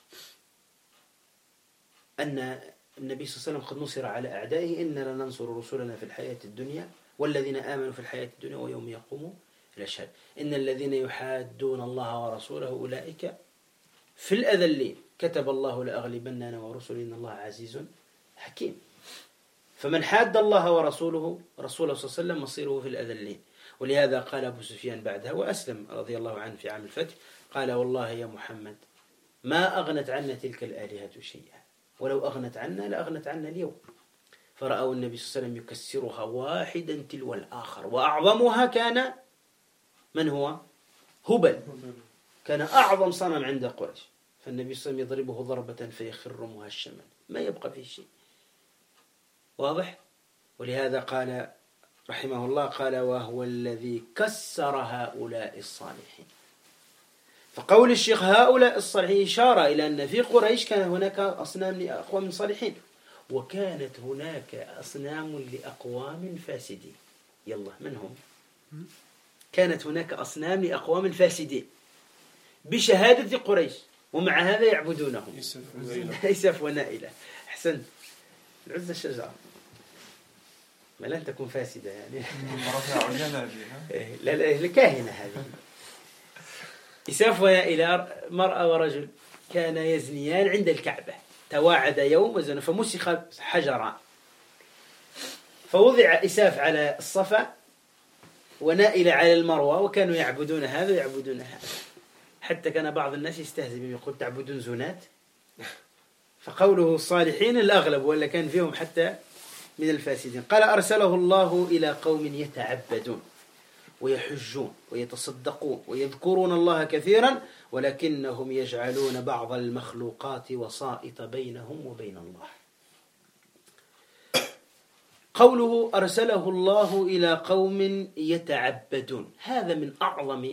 أن النبي صلى الله عليه وسلم قد نصر على أعدائه، إننا لننصر رسلنا في الحياة الدنيا والذين آمنوا في الحياة الدنيا ويوم يقوموا الأشهاد إن الذين يحادون الله ورسوله أولئك في الأذلين كتب الله لأغلبن أنا ورسلي إن الله عزيز حكيم. فمن حاد الله ورسوله رسوله صلى الله عليه وسلم مصيره في الأذلين. ولهذا قال أبو سفيان بعدها وأسلم رضي الله عنه في عام الفتح، قال والله يا محمد ما أغنت عنا تلك الآلهة شيئا، ولو أغنت عنا لأغنت عنا اليوم. فرأوا النبي صلى الله عليه وسلم يكسرها واحدا تلو الآخر، وأعظمها كان من هو؟ هبل، كان أعظم صنم عند قريش، فالنبي صلى الله عليه وسلم يضربه ضربة فيخر مهشما ما يبقى فيه شيء. واضح؟ ولهذا قال رحمه الله قال وهو الذي كسر هؤلاء الصالحين. فقول الشيخ هؤلاء الصالحين إشارة إلى أن في قريش كان هناك أصنام لأقوام صالحين، وكانت هناك أصنام لأقوام فاسدين. يلا من هم؟ كانت هناك أصنام لأقوام فاسدين بشهادة قريش، ومع هذا يعبدونهم إسف ونائلة. أحسنت. العزة الشجرة ما لن تكون فاسدة يعني لا لا الكاهنة هذه. إساف ونائلة مرأة ورجل كان يزنيان عند الكعبة، تواعد يوم وزن فمسخ حجرا، فوضع إساف على الصفا ونائلة على المروة، وكانوا يعبدون هذا ويعبدون هذا، حتى كان بعض الناس يستهزئ بهم يقول تعبدون زنات. فقوله الصالحين الأغلب، ولا كان فيهم حتى من الفاسدين. قال أرسله الله إلى قوم يتعبدون ويحجون ويتصدقون ويذكرون الله كثيرا، ولكنهم يجعلون بعض المخلوقات وسائط بينهم وبين الله. قوله أرسله الله إلى قوم يتعبدون، هذا من أعظم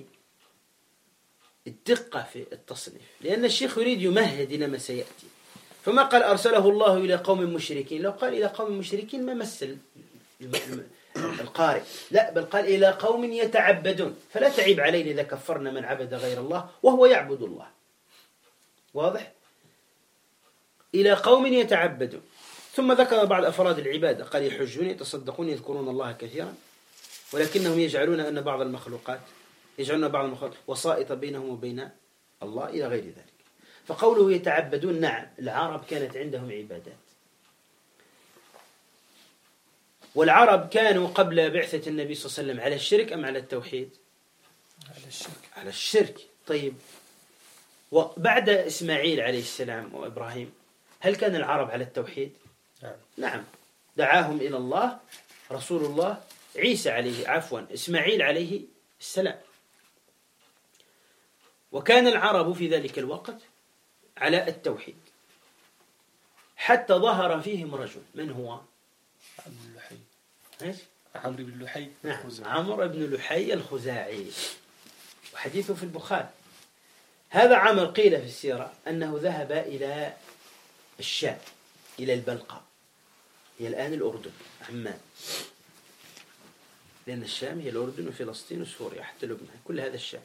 الدقة في التصنيف، لأن الشيخ يريد يمهد إلى ما سيأتي. فما قال أرسله الله إلى قوم مشركين، لو قال إلى قوم مشركين ما مثل القارئ، لا بل قال إلى قوم يتعبدون، فلا تعيب علينا إذا كفرنا من عبد غير الله وهو يعبد الله. واضح؟ إلى قوم يتعبدون. ثم ذكر بعض أفراد العبادة، قال يحجون يتصدقون يذكرون الله كثيرا، ولكنهم يجعلون أن بعض المخلوقات يجعلون بعض المخلوقات وسائط بينهم وبين الله إلى غير ذلك. فقوله يتعبدون، نعم العرب كانت عندهم عبادات، والعرب كانوا قبل بعثة النبي صلى الله عليه وسلم على الشرك أم على التوحيد؟ على الشرك. على الشرك. طيب، وبعد إسماعيل عليه السلام وإبراهيم هل كان العرب على التوحيد؟ نعم. نعم، دعاهم إلى الله رسول الله عيسى عليه عفوا إسماعيل عليه السلام. وكان العرب في ذلك الوقت على التوحيد، حتى ظهر فيهم رجل، من هو؟ عمرو بن لحي. ايش؟ عمرو بن لحي. نعم، عمرو بن لحي الخزاعي، وحديثه في البخاري. هذا عمرو قيل في السيرة أنه ذهب إلى الشام، إلى البلقاء، هي الآن الأردن عمان، لأن الشام هي الأردن وفلسطين وسوريا حتى لبنان، كل هذا الشام.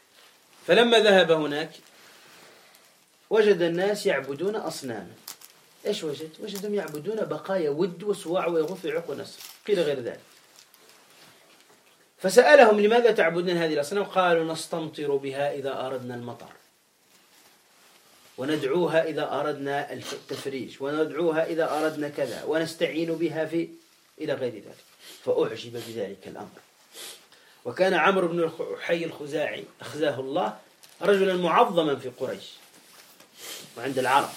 فلما ذهب هناك وجد الناس يعبدون أصناما، إيش وجد؟ وجدهم يعبدون بقايا ود وسواع ويغوث ويعوق ونسر، قيل غير ذلك. فسألهم لماذا تعبدون هذه الأصنام؟ قالوا نستمطر بها إذا أردنا المطر، وندعوها إذا أردنا التفريج، وندعوها إذا أردنا كذا، ونستعين بها في إلى غير ذلك. فأعجب بذلك الأمر. وكان عمرو بن حي الخزاعي أخزاه الله رجلا معظما في قريش وعند العرب،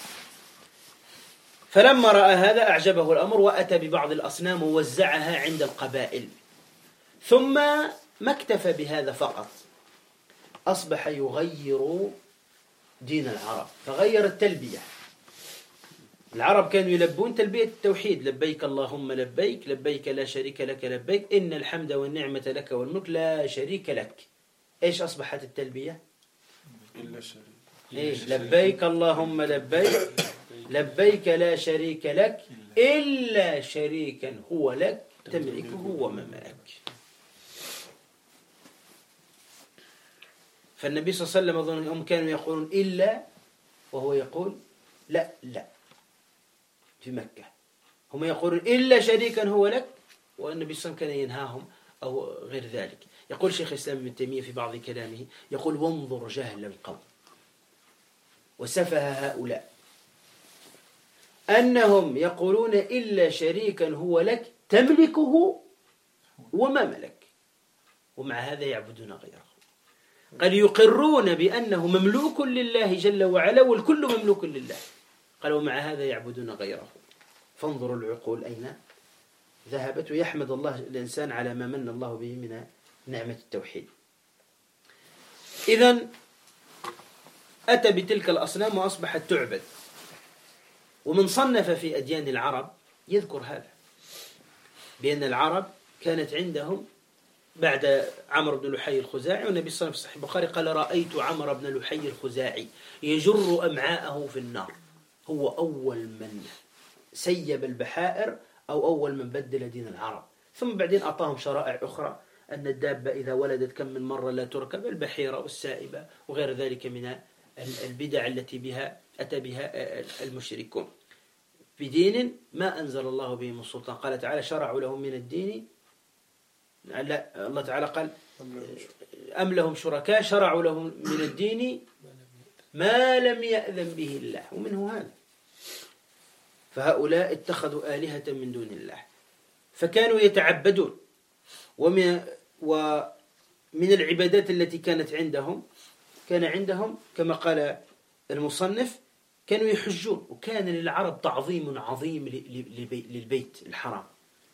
فلما رأى هذا أعجبه الأمر وأتى ببعض الأصنام ووزعها عند القبائل. ثم ما اكتفى بهذا فقط، أصبح يغير دين العرب، فغير التلبية. العرب كانوا يلبون تلبية التوحيد: لبيك اللهم لبيك، لبيك لا شريك لك لبيك، إن الحمد والنعمة لك والملك لا شريك لك. إيش أصبحت التلبية؟ إلا شريك. إيه؟ لبيك اللهم لبيك، لبيك لا شريك لك إلا شريكا هو لك تملكه وما ملك. فالنبي صلى الله عليه وسلم أظن هم كانوا يقولون إلا، وهو يقول لا لا. في مكة هم يقولون إلا شريكا هو لك، والنبي صلى الله عليه وسلم كان ينهاهم أو غير ذلك. يقول شيخ الإسلام ابن تيمية في بعض كلامه، يقول: وانظر جهل القوم وسفه هؤلاء أنهم يقولون إلا شريكا هو لك تملكه وما ملك، ومع هذا يعبدون غيره. قال يقرون بأنه مملوك لله جل وعلا والكل مملوك لله، قال ومع هذا يعبدون غيره. فانظروا العقول أين ذهبت. ويحمد الله الإنسان على ما من الله به من نعمة التوحيد. إذن أتى بتلك الأصنام وأصبحت تعبد. ومن صنف في أديان العرب يذكر هذا، بأن العرب كانت عندهم بعد عمرو بن لحي الخزاعي، والنبي صلى الله عليه وسلم في صحيح البخاري قال: رأيت عمرو بن لحي الخزاعي يجر أمعاءه في النار. هو أول من سيب البحائر أو أول من بدل دين العرب. ثم بعدين أعطاهم شرائع أخرى، أن الدابة إذا ولدت كم من مرة لا تركب، البحيرة والسائبة وغير ذلك من البدع التي بها أتى بها المشركون بدين ما أنزل الله به من سلطان. قال تعالى: شرعوا لهم من الدين، لا الله تعالى قال: أم لهم شركاء شرعوا لهم من الدين ما لم يأذن به الله. ومنه هذا. فهؤلاء اتخذوا آلهة من دون الله، فكانوا يتعبدون. ومن, ومن العبادات التي كانت عندهم، كان عندهم كما قال المصنف كانوا يحجون. وكان للعرب تعظيم عظيم للبيت الحرام،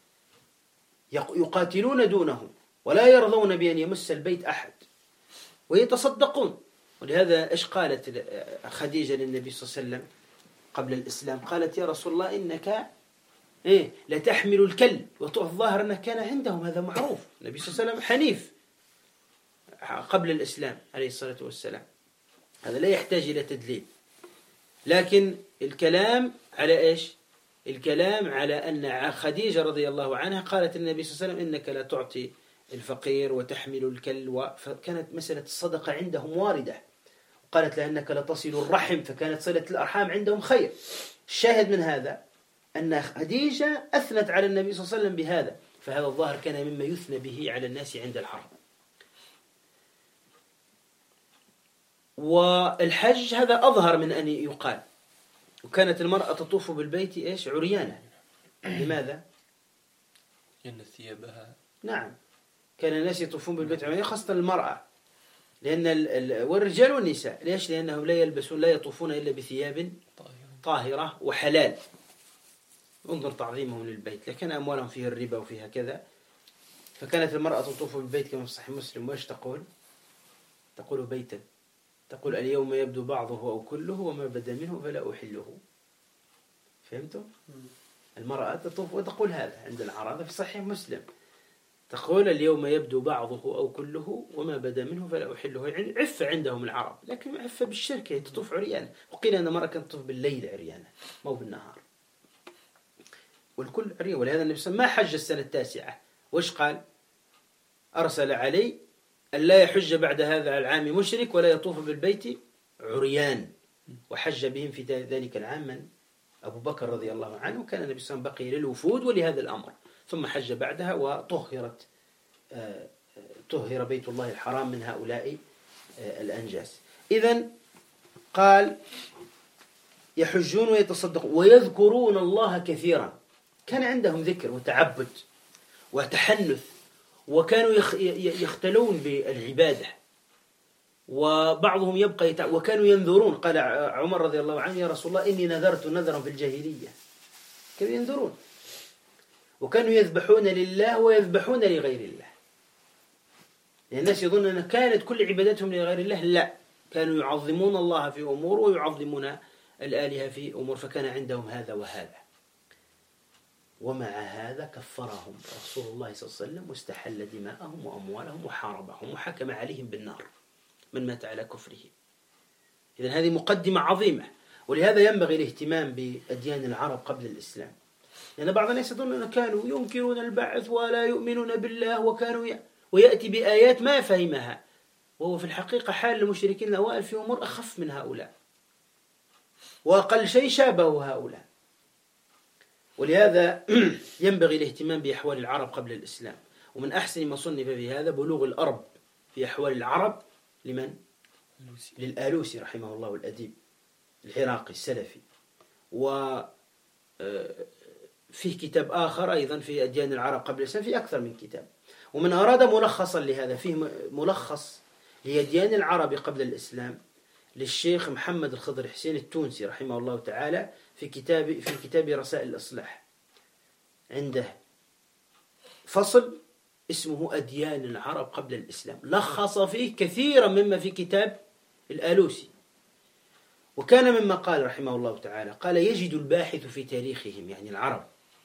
يقاتلون دونه ولا يرضون بأن يمس البيت أحد، ويتصدقون. ولهذا إيش قالت خديجة للنبي صلى الله عليه وسلم قبل الإسلام؟ قالت: يا رسول الله إنك إيه لتحمل الكلب. والظاهر أنه كان عندهم هذا معروف. النبي صلى الله عليه وسلم حنيف قبل الإسلام عليه الصلاة والسلام، هذا لا يحتاج إلى تدليل. لكن الكلام على إيش؟ الكلام على أن خديجة رضي الله عنها قالت للنبي صلى الله عليه وسلم: إنك لا تعطي الفقير وتحمل الكل. فكانت مسألة الصدقة عندهم واردة. قالت لها: إنك لا تصل الرحم، فكانت صلة الأرحام عندهم خير. الشاهد من هذا أن خديجة أثنت على النبي صلى الله عليه وسلم بهذا، فهذا الظاهر كان مما يثنى به على الناس عند الحرب. والحج هذا أظهر من أن يقال. وكانت المرأة تطوف بالبيت إيش؟ عريانة. لماذا؟ لأن ثيابها. نعم، كان الناس يطوفون بالبيت عريانة، خاصة المرأة. لأن ال... والرجال والنساء. ليش؟ لأنهم لا يلبسون، لا يطوفون إلا بثياب طاهرة وحلال. انظر تعظيمهم للبيت. لكن أموالهم فيها الربا وفيها كذا. فكانت المرأة تطوف بالبيت كما في صحيح مسلم. وإيش تقول؟ تقول بيتا، تقول: اليوم يبدو بعضه أو كله وما بدا منه فلا أحله. فهمتم؟ المرأة تطوف وتقول هذا عند العرب في صحيح مسلم، تقول: اليوم يبدو بعضه أو كله وما بدا منه فلا أحله. يعني عفة عندهم العرب، لكن عفة بالشرك، هي تطوف عريانة. وقيل أن مرأة كانت تطوف بالليل عريانة مو بالنهار، والكل عريان. ولهذا النبي صلى الله عليه وسلم ما حج السنة التاسعة. وش قال؟ أرسل علي أن لا يحج بعد هذا العام مشرك ولا يطوف بالبيت عريان. وحج بهم في ذلك العام من أبو بكر رضي الله عنه، كان النبي صلى الله عليه وسلم بقي للوفود ولهذا الأمر، ثم حج بعدها وطهرت طهر بيت الله الحرام من هؤلاء الأنجاس. إذن قال يحجون ويتصدقون ويذكرون الله كثيرا، كان عندهم ذكر وتعبد وتحنث، وكانوا يختلون بالعبادة، وبعضهم يبقى يتع... وكانوا ينذرون. قال عمر رضي الله عنه: يا رسول الله إني نذرت نذرا في الجاهلية. كانوا ينذرون، وكانوا يذبحون لله ويذبحون لغير الله. يعني الناس يظن أن كانت كل عبادتهم لغير الله، لا، كانوا يعظمون الله في أمور ويعظمون الآلهة في أمور، فكان عندهم هذا وهذا. ومع هذا كفرهم رسول الله صلى الله عليه وسلم واستحل دماءهم وأموالهم وحاربهم وحكم عليهم بالنار من مات على كفره. إذن هذه مقدمة عظيمة، ولهذا ينبغي الاهتمام بأديان العرب قبل الإسلام، لأن يعني بعض الناس يظنون أن كانوا ينكرون البعث ولا يؤمنون بالله، وكانوا ي... ويأتي بآيات ما فهمها، وهو في الحقيقة حال المشركين الأوائل في أمور أخف من هؤلاء، وأقل شيء شابه هؤلاء. ولهذا ينبغي الاهتمام بأحوال العرب قبل الإسلام. ومن أحسن ما صنف في هذا بلوغ الأرب في أحوال العرب لمن؟ للآلوسي رحمه الله، الأديب العراقي السلفي. وفيه كتاب آخر أيضا في أديان العرب قبل الإسلام، في أكثر من كتاب. ومن أراد ملخصا لهذا، فيه ملخص لأديان العرب قبل الإسلام للشيخ محمد الخضر حسين التونسي رحمه الله تعالى في كتاب في كتاب رسائل الإصلاح. عنده فصل اسمه أديان العرب قبل الإسلام، لخص فيه كثيرا مما في كتاب الآلوسي. وكان مما قال رحمه الله تعالى، قال: يجد الباحث في تاريخهم، يعني العرب،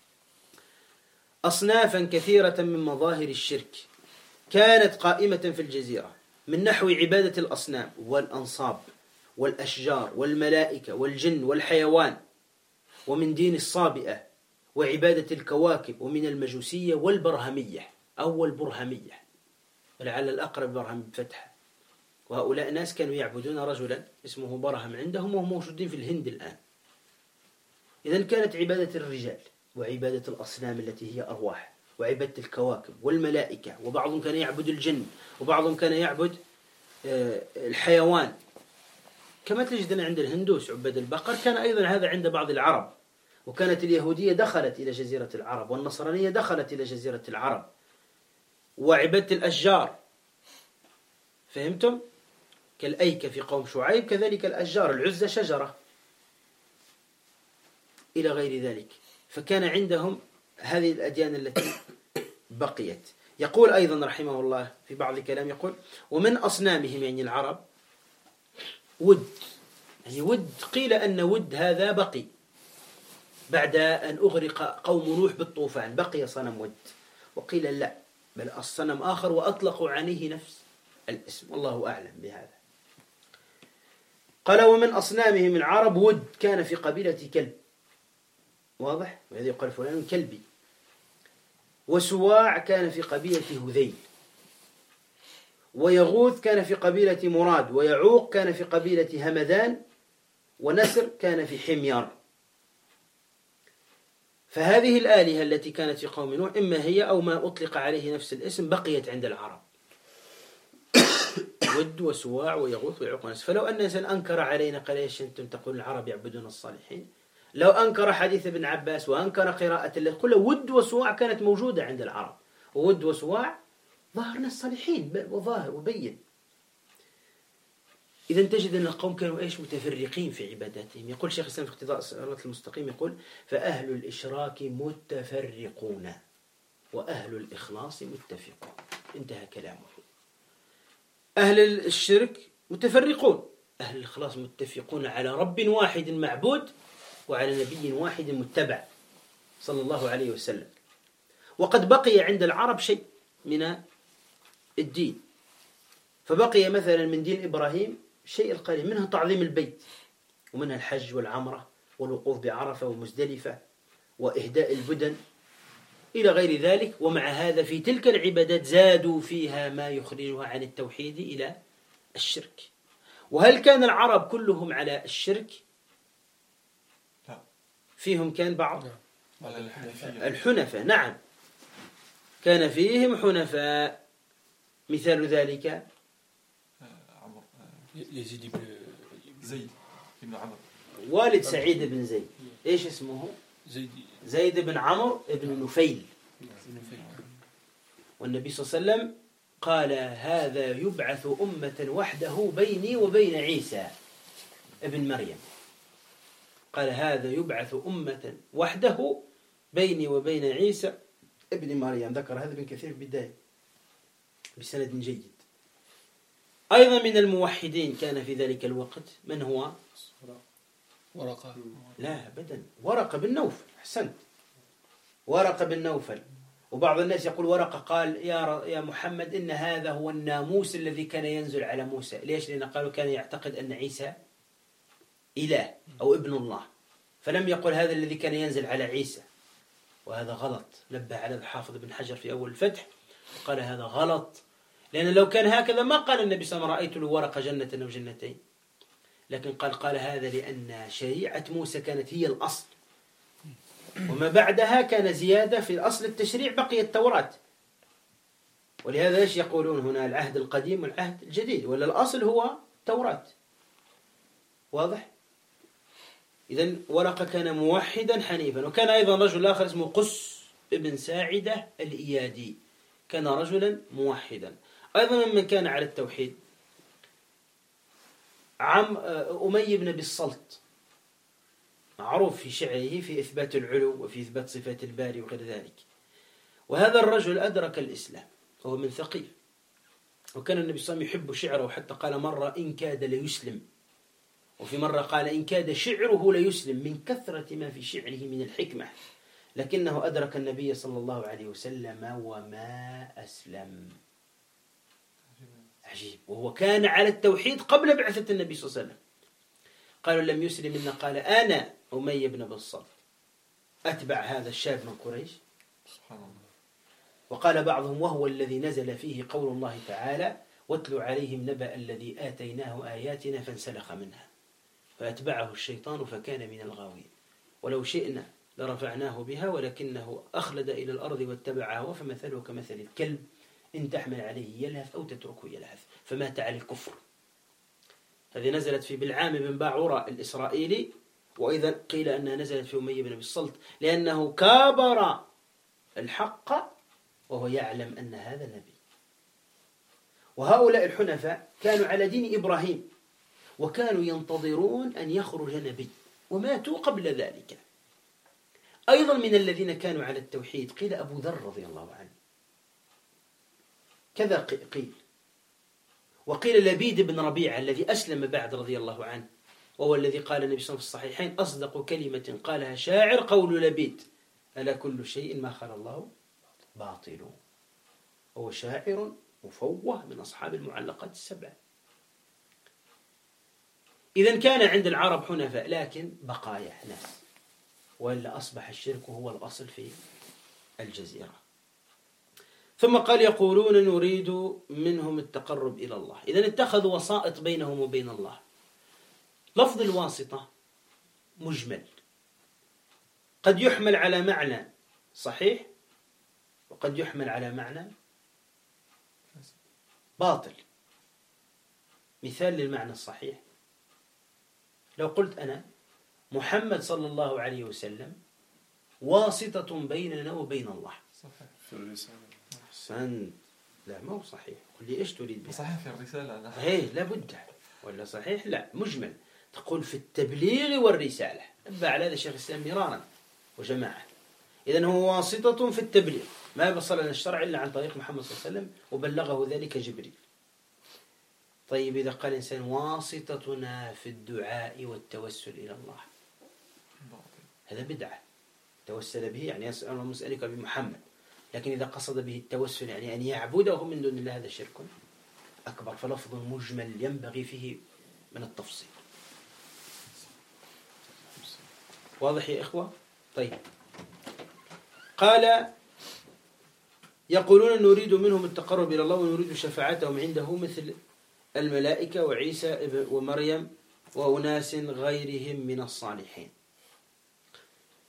أصنافا كثيرة من مظاهر الشرك كانت قائمة في الجزيرة، من نحو عبادة الأصنام والأنصاب والأشجار والملائكة والجن والحيوان، ومن دين الصابئة وعبادة الكواكب، ومن المجوسية والبرهمية أو البرهمية، ولعل الأقرب برهم بفتحة. وهؤلاء ناس كانوا يعبدون رجلا اسمه برهم عندهم، وهم موجودين في الهند الآن. إذن كانت عبادة الرجال وعبادة الأصنام التي هي أرواح، وعبادة الكواكب والملائكة، وبعضهم كان يعبد الجن، وبعضهم كان يعبد الحيوان، كما تجدنا عند الهندوس عباد البقر. كان أيضا هذا عند بعض العرب. وكانت اليهودية دخلت إلى جزيرة العرب، والنصرانية دخلت إلى جزيرة العرب، وعبادة الأشجار، فهمتم؟ كالأيكة في قوم شعيب، كذلك الأشجار، العزة شجرة، إلى غير ذلك. فكان عندهم هذه الأديان التي بقيت. يقول أيضا رحمه الله في بعض كلام، يقول: ومن أصنامهم، يعني العرب، ود، يعني ود، قيل أن ود هذا بقي بعد أن أغرق قوم نوح بالطوفان، بقي صنم ود، وقيل لا، بل الصنم آخر، وأطلقوا عليه نفس الاسم، والله أعلم بهذا. قال: ومن أصنامهم العرب ود كان في قبيلة كلب، واضح، وهذا يقال فلان كلبي. وسواع كان في قبيلة هذيل. ويغوث كان في قبيلة مراد. ويعوق كان في قبيلة همدان. ونسر كان في حميار. فهذه الآلهة التي كانت في قوم نوح إما هي أو ما أطلق عليه نفس الاسم بقيت عند العرب، ود وسواع ويغوث ويعوق ونسر. فلو أن إنسان أنكر علينا قال: إيش أنتم تقول العرب يعبدون الصالحين؟ لو أنكر حديث ابن عباس وأنكر قراءة الله، قل ود وسواع كانت موجودة عند العرب، وود وسواع ظاهرنا الصالحين وظاهر وبين. إذا تجد أن القوم كانوا إيش؟ متفرقين في عباداتهم. يقول شيخ الإسلام في اقتضاء الصراط المستقيم، يقول: فأهل الإشراك متفرقون وأهل الإخلاص متفقون. انتهى كلامه. أهل الشرك متفرقون، أهل الإخلاص متفقون على رب واحد معبود وعلى نبي واحد متبع صلى الله عليه وسلم. وقد بقي عند العرب شيء من الدين، فبقي مثلا من دين إبراهيم شيء القليل، منها تعظيم البيت، ومنها الحج والعمرة والوقوف بعرفة ومزدلفة وإهداء البدن إلى غير ذلك. ومع هذا في تلك العبادات زادوا فيها ما يخرجها عن التوحيد إلى الشرك. وهل كان العرب كلهم على الشرك؟ لا. فيهم كان بعض على الحنفية. الحنفاء، نعم، كان فيهم حنفاء. مثال ذلك آه، عمرو آه، يزيد بن زيد بن عمرو والد سعيد بن زيد، إيش اسمه؟ زيد زيد بن عمرو بن نفيل. بن نفيل. والنبي صلى الله عليه وسلم قال هذا يبعث أمة وحده بيني وبين عيسى ابن مريم. قال هذا يبعث أمة وحده بيني وبين عيسى ابن مريم. ذكر هذا ابن كثير في البداية بسند جيد. أيضا من الموحدين كان في ذلك الوقت من هو؟ ورقة. لا أبدا، ورقة بن نوفل. أحسنت، ورقة بن نوفل. وبعض الناس يقول ورقة قال يا يا محمد إن هذا هو الناموس الذي كان ينزل على موسى. ليش؟ لأن قالوا كان يعتقد أن عيسى إله أو ابن الله، فلم يقل هذا الذي كان ينزل على عيسى، وهذا غلط. نبه على الحافظ بن حجر في أول الفتح قال هذا غلط، لأن لو كان هكذا ما قال النبي صلى الله عليه وسلم رأيت له ورقة جنة أو جنتين، لكن قال قال هذا لأن شريعة موسى كانت هي الأصل، وما بعدها كان زيادة في أصل التشريع بقي التوراة. ولهذا إيش يقولون هنا العهد القديم والعهد الجديد، ولا الأصل هو التوراة. واضح؟ إذن ورقة كان موحدا حنيفا. وكان أيضا رجل آخر اسمه قس ابن ساعدة الإيادي، كان رجلا موحدا أيضا ممن كان على التوحيد. عم أمي بن بالصلت معروف في شعره في إثبات العلو وفي إثبات صفات الباري وغير ذلك. وهذا الرجل أدرك الإسلام، هو من ثقيف، وكان النبي صلى الله عليه وسلم يحب شعره، حتى قال مرة إن كاد ليسلم، وفي مرة قال إن كاد شعره ليسلم من كثرة ما في شعره من الحكمة، لكنه أدرك النبي صلى الله عليه وسلم وما أسلم. عجيب. وهو كان على التوحيد قبل بعثة النبي صلى الله عليه وسلم. قالوا لم يسلم إن قال أنا أمي بن بالصلت أتبع هذا الشاب من قريش. سبحان الله. وقال بعضهم وهو الذي نزل فيه قول الله تعالى واتل عليهم نبأ الذي آتيناه آياتنا فانسلخ منها فأتبعه الشيطان فكان من الغاوين ولو شئنا لرفعناه بها ولكنه أخلد إلى الأرض واتبع هواه فمثله كمثل الكلب إن تحمل عليه يلهث أو تتركه يلهث فمات على الكفر. هذه نزلت في بلعام بن باعورة الإسرائيلي، وإذا قيل أنها نزلت في أمية بن بالصلت لأنه كابر الحق وهو يعلم أن هذا النبي. وهؤلاء الحنفاء كانوا على دين إبراهيم، وكانوا ينتظرون أن يخرج نبي، وماتوا قبل ذلك. أيضا من الذين كانوا على التوحيد قيل أبو ذر رضي الله عنه، كذا قيل. وقيل لبيد بن ربيعة الذي أسلم بعد رضي الله عنه، وهو الذي قال النبي صلى الله عليه وسلم في الصحيحين أصدق كلمة قالها شاعر قول لبيد ألا كل شيء ما خلا الله باطل. هو شاعر مفوه من أصحاب المعلقات السبع. إذن كان عند العرب حنفاء، لكن بقايا ناس، وإلا أصبح الشرك هو الأصل في الجزيرة. ثم قال يقولون نريد منهم التقرب إلى الله. إذن اتخذوا وسائط بينهم وبين الله. لفظ الواسطة مجمل، قد يحمل على معنى صحيح وقد يحمل على معنى باطل. مثال للمعنى الصحيح، لو قلت أنا محمد صلى الله عليه وسلم واسطة بيننا وبين الله. صحيح في الرسالة. أحسنت. لا ما هو صحيح. قل لي إيش تريد بها؟ صحيح في الرسالة أنا. إيه لابد. ولا صحيح؟ لا مجمل. تقول في التبليغ والرسالة. انبه على هذا الشيخ الإسلام مرارا وجماعة. إذن هو واسطة في التبليغ، ما بصل لنا الشرع إلا عن طريق محمد صلى الله عليه وسلم وبلغه ذلك جبريل. طيب إذا قال إنسان واسطتنا في الدعاء والتوسل إلى الله، هذا بدعة. توسل به يعني يسأل الله مسألك بمحمد، لكن إذا قصد به التوسل يعني أن يعبده من دون الله، هذا شرك أكبر. فلفظ مجمل ينبغي فيه من التفصيل. واضح يا إخوة؟ طيب قال يقولون نريد منهم التقرب إلى الله ونريد شفاعتهم عنده مثل الملائكة وعيسى ومريم وأناس غيرهم من الصالحين.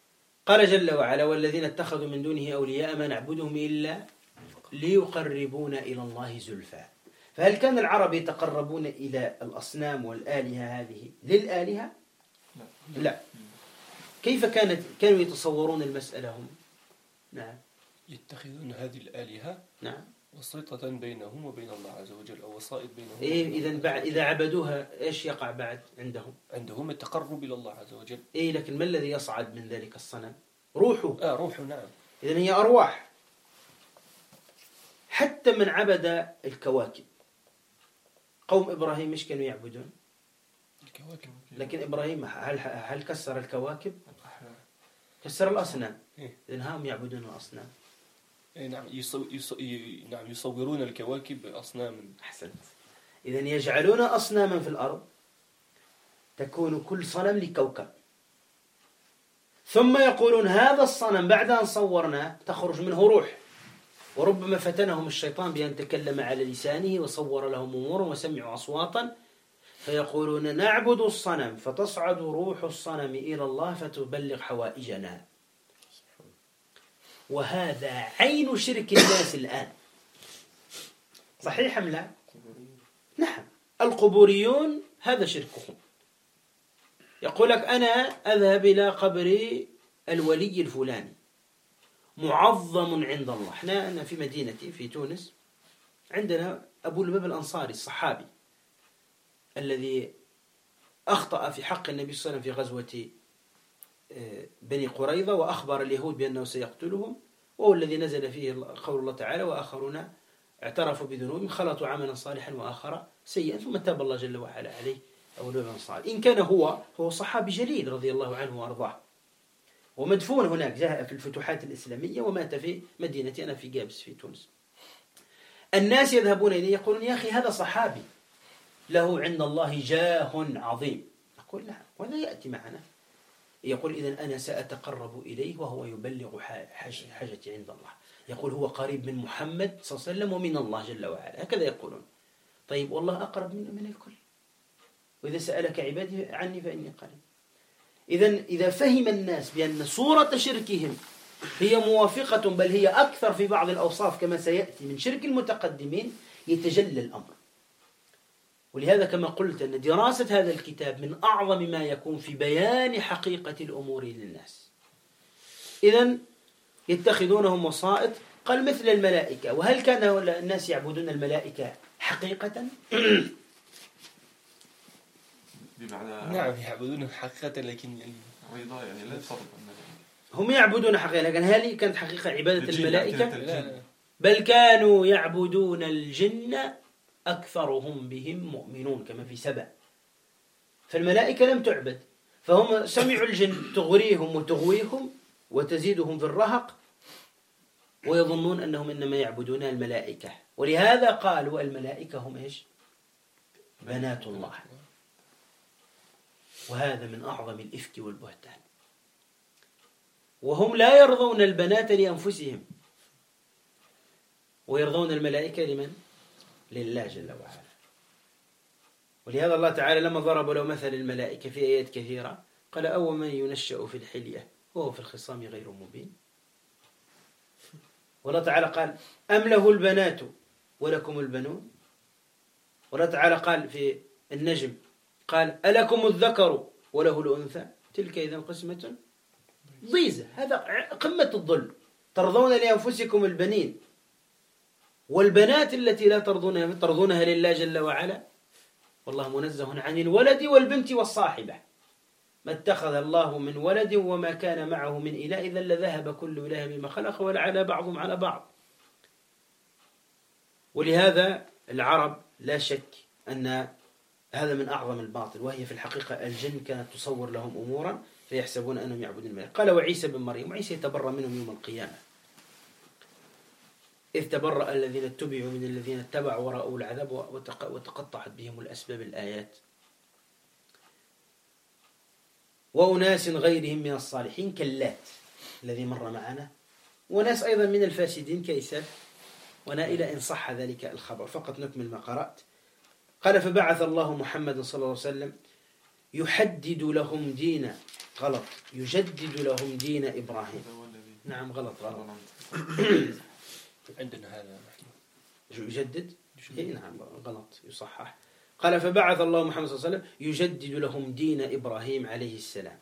قال جل وعلا والذين اتخذوا من دونه أولياء ما نعبدهم إلا ليقربونا إلى الله زلفى. فهل كان العرب يتقربون إلى الأصنام والآلهة هذه للآلهة؟ لا, لا. كيف كانت كانوا يتصورون المسألة هم؟ نعم يتخذون هذه الآلهة نعم وسيطة بينهم وبين الله عز وجل أو وسائط بينهم. إيه إذا بعد إذا عبدوها إيش يقع بعد عندهم؟ عندهم التقرب إلى الله عز وجل. إيه لكن ما الذي يصعد من ذلك الصنم؟ روحه. آه روحه نعم. إذن هي أرواح. حتى من عبد الكواكب قوم إبراهيم مش كانوا يعبدون الكواكب، لكن إبراهيم هل هل كسر الكواكب؟ كسر الأصنام. إذن هم يعبدون الأصنام. إيه نعم يصو يصو نعم يصورون الكواكب أصناما. أحسنت. إذن يجعلون أصناما في الأرض تكون كل صنم لكوكب، ثم يقولون هذا الصنم بعد أن صورناه تخرج منه روح، وربما فتنهم الشيطان بأن تكلم على لسانه وصور لهم أمورا وسمعوا أصواتا، فيقولون نعبد الصنم فتصعد روح الصنم إلى الله فتبلغ حوائجنا. وهذا عين شرك الناس الآن. صحيح أم لا؟ نعم. القبوريون هذا شركهم. يقول لك أنا أذهب إلى قبر الولي الفلاني معظم عند الله. احنا أنا في مدينتي في تونس عندنا أبو لباب الأنصاري الصحابي الذي أخطأ في حق النبي صلى الله عليه وسلم في غزوة بني قريظة وأخبر اليهود بأنه سيقتلهم، وهو الذي نزل فيه قول الله تعالى وآخرون اعترفوا بذنوبهم خلطوا عملا صالحا وآخر سيئا ثم تاب الله جل وعلا عليه. أبو لباب الأنصاري إن كان هو هو صحابي جليل رضي الله عنه وأرضاه، ومدفون هناك، جاء في الفتوحات الإسلامية ومات في مدينتي أنا في جابس في تونس. الناس يذهبون إليه يقولون يا أخي هذا صحابي له عند الله جاه عظيم. أقول لا، ولا يأتي معنا. يقول إذن أنا سأتقرب إليه وهو يبلغ حاجتي عند الله. يقول هو قريب من محمد صلى الله عليه وسلم ومن الله جل وعلا، هكذا يقولون. طيب والله أقرب من من الكل، وإذا سألك عبادي عني فإني قريب. إذن إذا فهم الناس بأن صورة شركهم هي موافقة بل هي أكثر في بعض الأوصاف كما سيأتي من شرك المتقدمين يتجلى الأمر. ولهذا كما قلت أن دراسة هذا الكتاب من أعظم ما يكون في بيان حقيقة الأمور للناس. إذن يتخذونهم وسائط. قال مثل الملائكة. وهل كان الناس يعبدون الملائكة حقيقة؟ بمعنى نعم يعبدون حقيقة، لكن يعني رضا يعني لا يفرق هم يعبدون حقيقة، لكن هل كانت حقيقة عبادة الملائكة؟ لا. بل كانوا يعبدون الجن أكثرهم بهم مؤمنون كما في سبأ. فالملائكة لم تعبد، فهم سمعوا الجن تغريهم وتغويهم وتزيدهم في الرهق ويظنون أنهم إنما يعبدون الملائكة. ولهذا قالوا الملائكة هم إيش؟ بنات الله. وهذا من أعظم الإفك والبهتان. وهم لا يرضون البنات لأنفسهم ويرضون الملائكة لمن؟ لله جل وعلا. ولهذا الله تعالى لما ضرب له مثل الملائكة في آيات كثيرة قال أو من ينشأ في الحلية وهو في الخصام غير مبين. والله تعالى قال أم له البنات ولكم البنون. والله تعالى قال في النجم قال ألكم الذكر وله الأنثى تلك إذا قسمة ضيزة. هذا قمة الظلم. ترضون لأنفسكم البنين والبنات التي لا ترضونها ترضونها لله جل وعلا. والله منزه عن الولد والبنت والصاحبة. ما اتخذ الله من ولد وما كان معه من إله إذا لذهب كل إله بما خلق ولعلى بعضهم على بعض. ولهذا العرب لا شك أن هذا من أعظم الباطل، وهي في الحقيقة الجن كانت تصور لهم أمورا فيحسبون أنهم يعبدون الملائكة. قال وعيسى بن مريم، وعيسى يتبرأ منهم يوم القيامة إذ تبرأ الذين اتبعوا من الذين اتبعوا ورأوا العذاب وتقطعت بهم الأسباب الآيات. وأناس غيرهم من الصالحين كاللات الذي مر معنا، وناس أيضا من الفاسدين كإساف ونائلة إن صح ذلك الخبر. فقط نكمل ما قرأت. قال فبعث الله محمد صلى الله عليه وسلم يحدد لهم دين غلط. يجدد لهم دين إبراهيم. نعم غلط غلط. عندنا هذا يجدد. إيه نعم غلط يصحح. قال فبعث الله محمد صلى الله عليه وسلم يجدد لهم دين إبراهيم عليه السلام.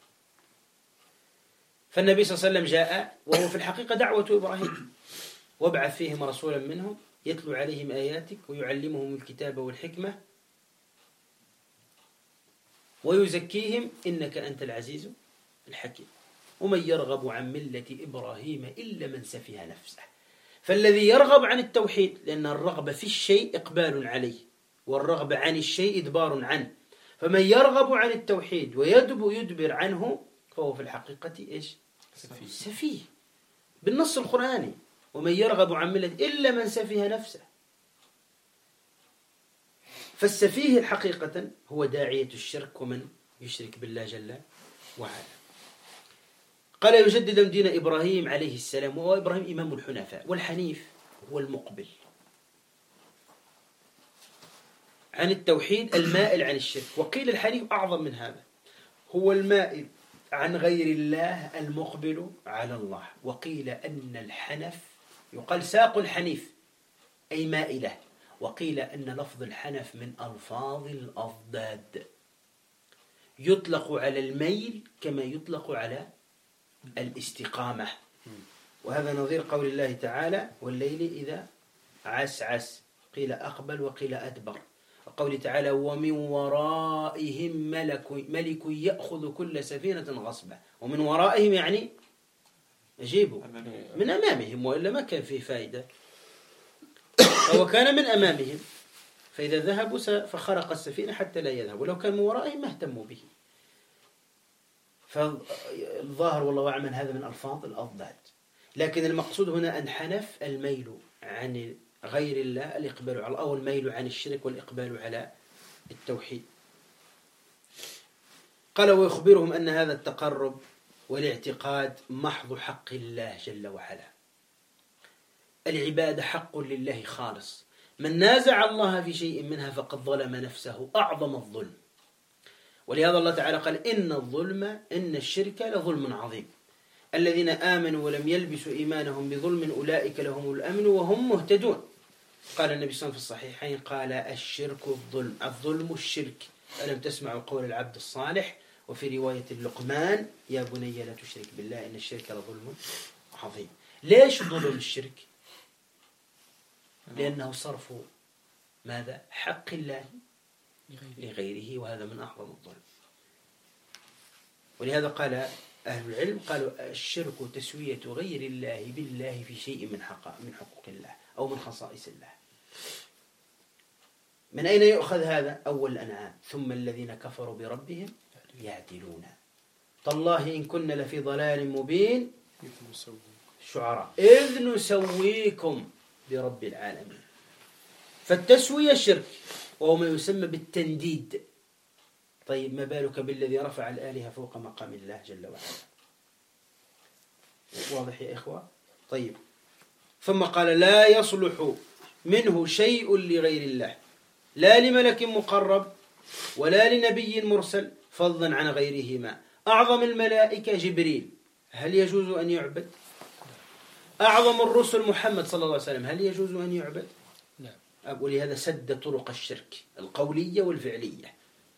فالنبي صلى الله عليه وسلم جاء وهو في الحقيقة دعوة إبراهيم، وابعث فيهم رسولا منهم يتلو عليهم آياتك ويعلمهم الكتاب والحكمة ويزكيهم إنك أنت العزيز الحكيم. ومن يرغب عن ملة إبراهيم إلا من سفه نفسه. فالذي يرغب عن التوحيد، لأن الرغبة في الشيء إقبال عليه، والرغبة عن الشيء إدبار عنه، فمن يرغب عن التوحيد ويدب يدبر عنه فهو في الحقيقة إيش؟ سفيه. سفيه بالنص القرآني. ومن يرغب عن ملة إلا من سفه نفسه. فالسفيه الحقيقة هو داعية الشرك ومن يشرك بالله جل وعلا. قال يجدد دين إبراهيم عليه السلام، وهو إبراهيم إمام الحنفاء، والحنيف هو المقبل عن التوحيد المائل عن الشرك. وقيل الحنيف أعظم من هذا، هو المائل عن غير الله المقبل على الله. وقيل أن الحنف يقال ساق الحنيف أي مائلة. وقيل أن لفظ الحنف من ألفاظ الأضداد، يطلق على الميل كما يطلق على الاستقامة. وهذا نظير قول الله تعالى والليل إذا عسعس، قيل أقبل وقيل أدبر. وقول تعالى ومن ورائهم ملك, ملك يأخذ كل سفينة غصبا. ومن ورائهم يعني أجيبوا من أمامهم، وإلا ما كان فيه فائدة. فهو كان من أمامهم، فإذا ذهبوا فخرق السفينة حتى لا يذهبوا، ولو كان من ورائهم ما اهتموا به. فالظاهر والله أعلم هذا من ألفاظ الأضداد. لكن المقصود هنا أن حنف الميل عن غير الله الإقبال على، أو الميل عن الشرك والإقبال على التوحيد. قال ويخبرهم أن هذا التقرب والاعتقاد محض حق الله جل وعلا. العبادة حق لله خالص. من نازع الله في شيء منها فقد ظلم نفسه أعظم الظلم. ولهذا الله تعالى قال إن الظلم إن الشرك لظلم عظيم. الذين آمنوا ولم يلبسوا إيمانهم بظلم أولئك لهم الأمن وهم مهتدون. قال النبي صلى الله عليه وسلم في الصحيحين قال الشرك الظلم، الظلم الشرك. ألم تسمعوا قول العبد الصالح؟ وفي رواية اللقمان يا بني لا تشرك بالله إن الشرك لظلم عظيم. ليش ظلم الشرك؟ لأنه صرف ماذا؟ حق الله لغيره، وهذا من أعظم الظلم. ولهذا قال أهل العلم قالوا الشرك تسوية غير الله بالله في شيء من حق من حقوق الله أو من خصائص الله. من أين يؤخذ هذا؟ أول الأنعام ثم الذين كفروا بربهم يعدلون تالله إن كنا لفي ضلال مبين الشعراء إذ نسويكم برب العالمين. فالتسوية شرك، وهو ما يسمى بالتنديد. طيب ما بالك بالذي رفع الآلهة فوق مقام الله جل وعلا؟ واضح يا إخوة؟ طيب ثم قال لا يصلح منه شيء لغير الله، لا لملك مقرب ولا لنبي مرسل، فضلا عن غيرهما. أعظم الملائكة جبريل، هل يجوز أن يعبد؟ أعظم الرسل محمد صلى الله عليه وسلم، هل يجوز أن يعبد؟ نعم. ولهذا سد طرق الشرك القولية والفعلية.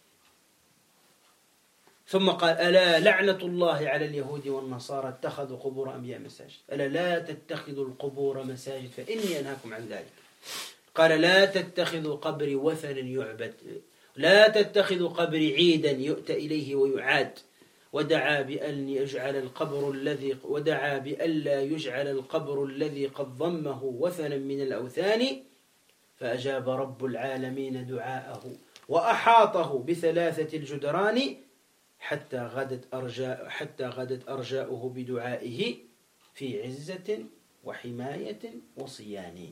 ثم قال ألا لعنة الله على اليهود والنصارى اتخذوا قبور أنبياء مساجد، ألا لا تتخذوا القبور مساجد فإني أنهاكم عن ذلك. قال لا تتخذوا قبري وثنا يعبد، لا تتخذوا قبري عيدا يؤتى إليه ويعاد. ودعا بأن يجعل القبر الذي ودعا بألا يجعل القبر الذي قد ضمه وثنا من الأوثان، فأجاب رب العالمين دعاءه وأحاطه بثلاثة الجدران حتى غدت أرجاء حتى غدت أرجاؤه بدعائه في عزة وحماية وصيان.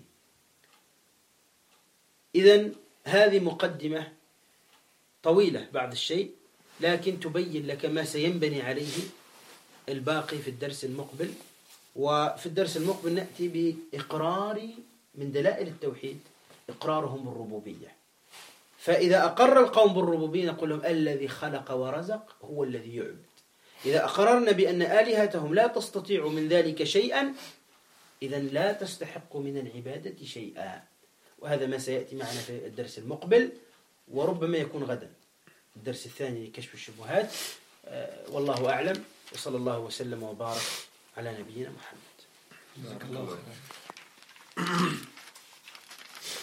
إذن هذه مقدمة طويلة بعض الشيء، لكن تبين لك ما سينبني عليه الباقي في الدرس المقبل. وفي الدرس المقبل نأتي بإقرار من دلائل التوحيد إقرارهم بالربوبية. فإذا أقر القوم بالربوبية نقول لهم الذي خلق ورزق هو الذي يعبد. إذا أقررنا بأن آلهتهم لا تستطيع من ذلك شيئا إذن لا تستحق من العبادة شيئا. وهذا ما سيأتي معنا في الدرس المقبل، وربما يكون غدا الدرس الثاني لكشف الشبهات. والله أعلم، وصلى الله وسلم وبارك على نبينا محمد. جزاك الله خيرا.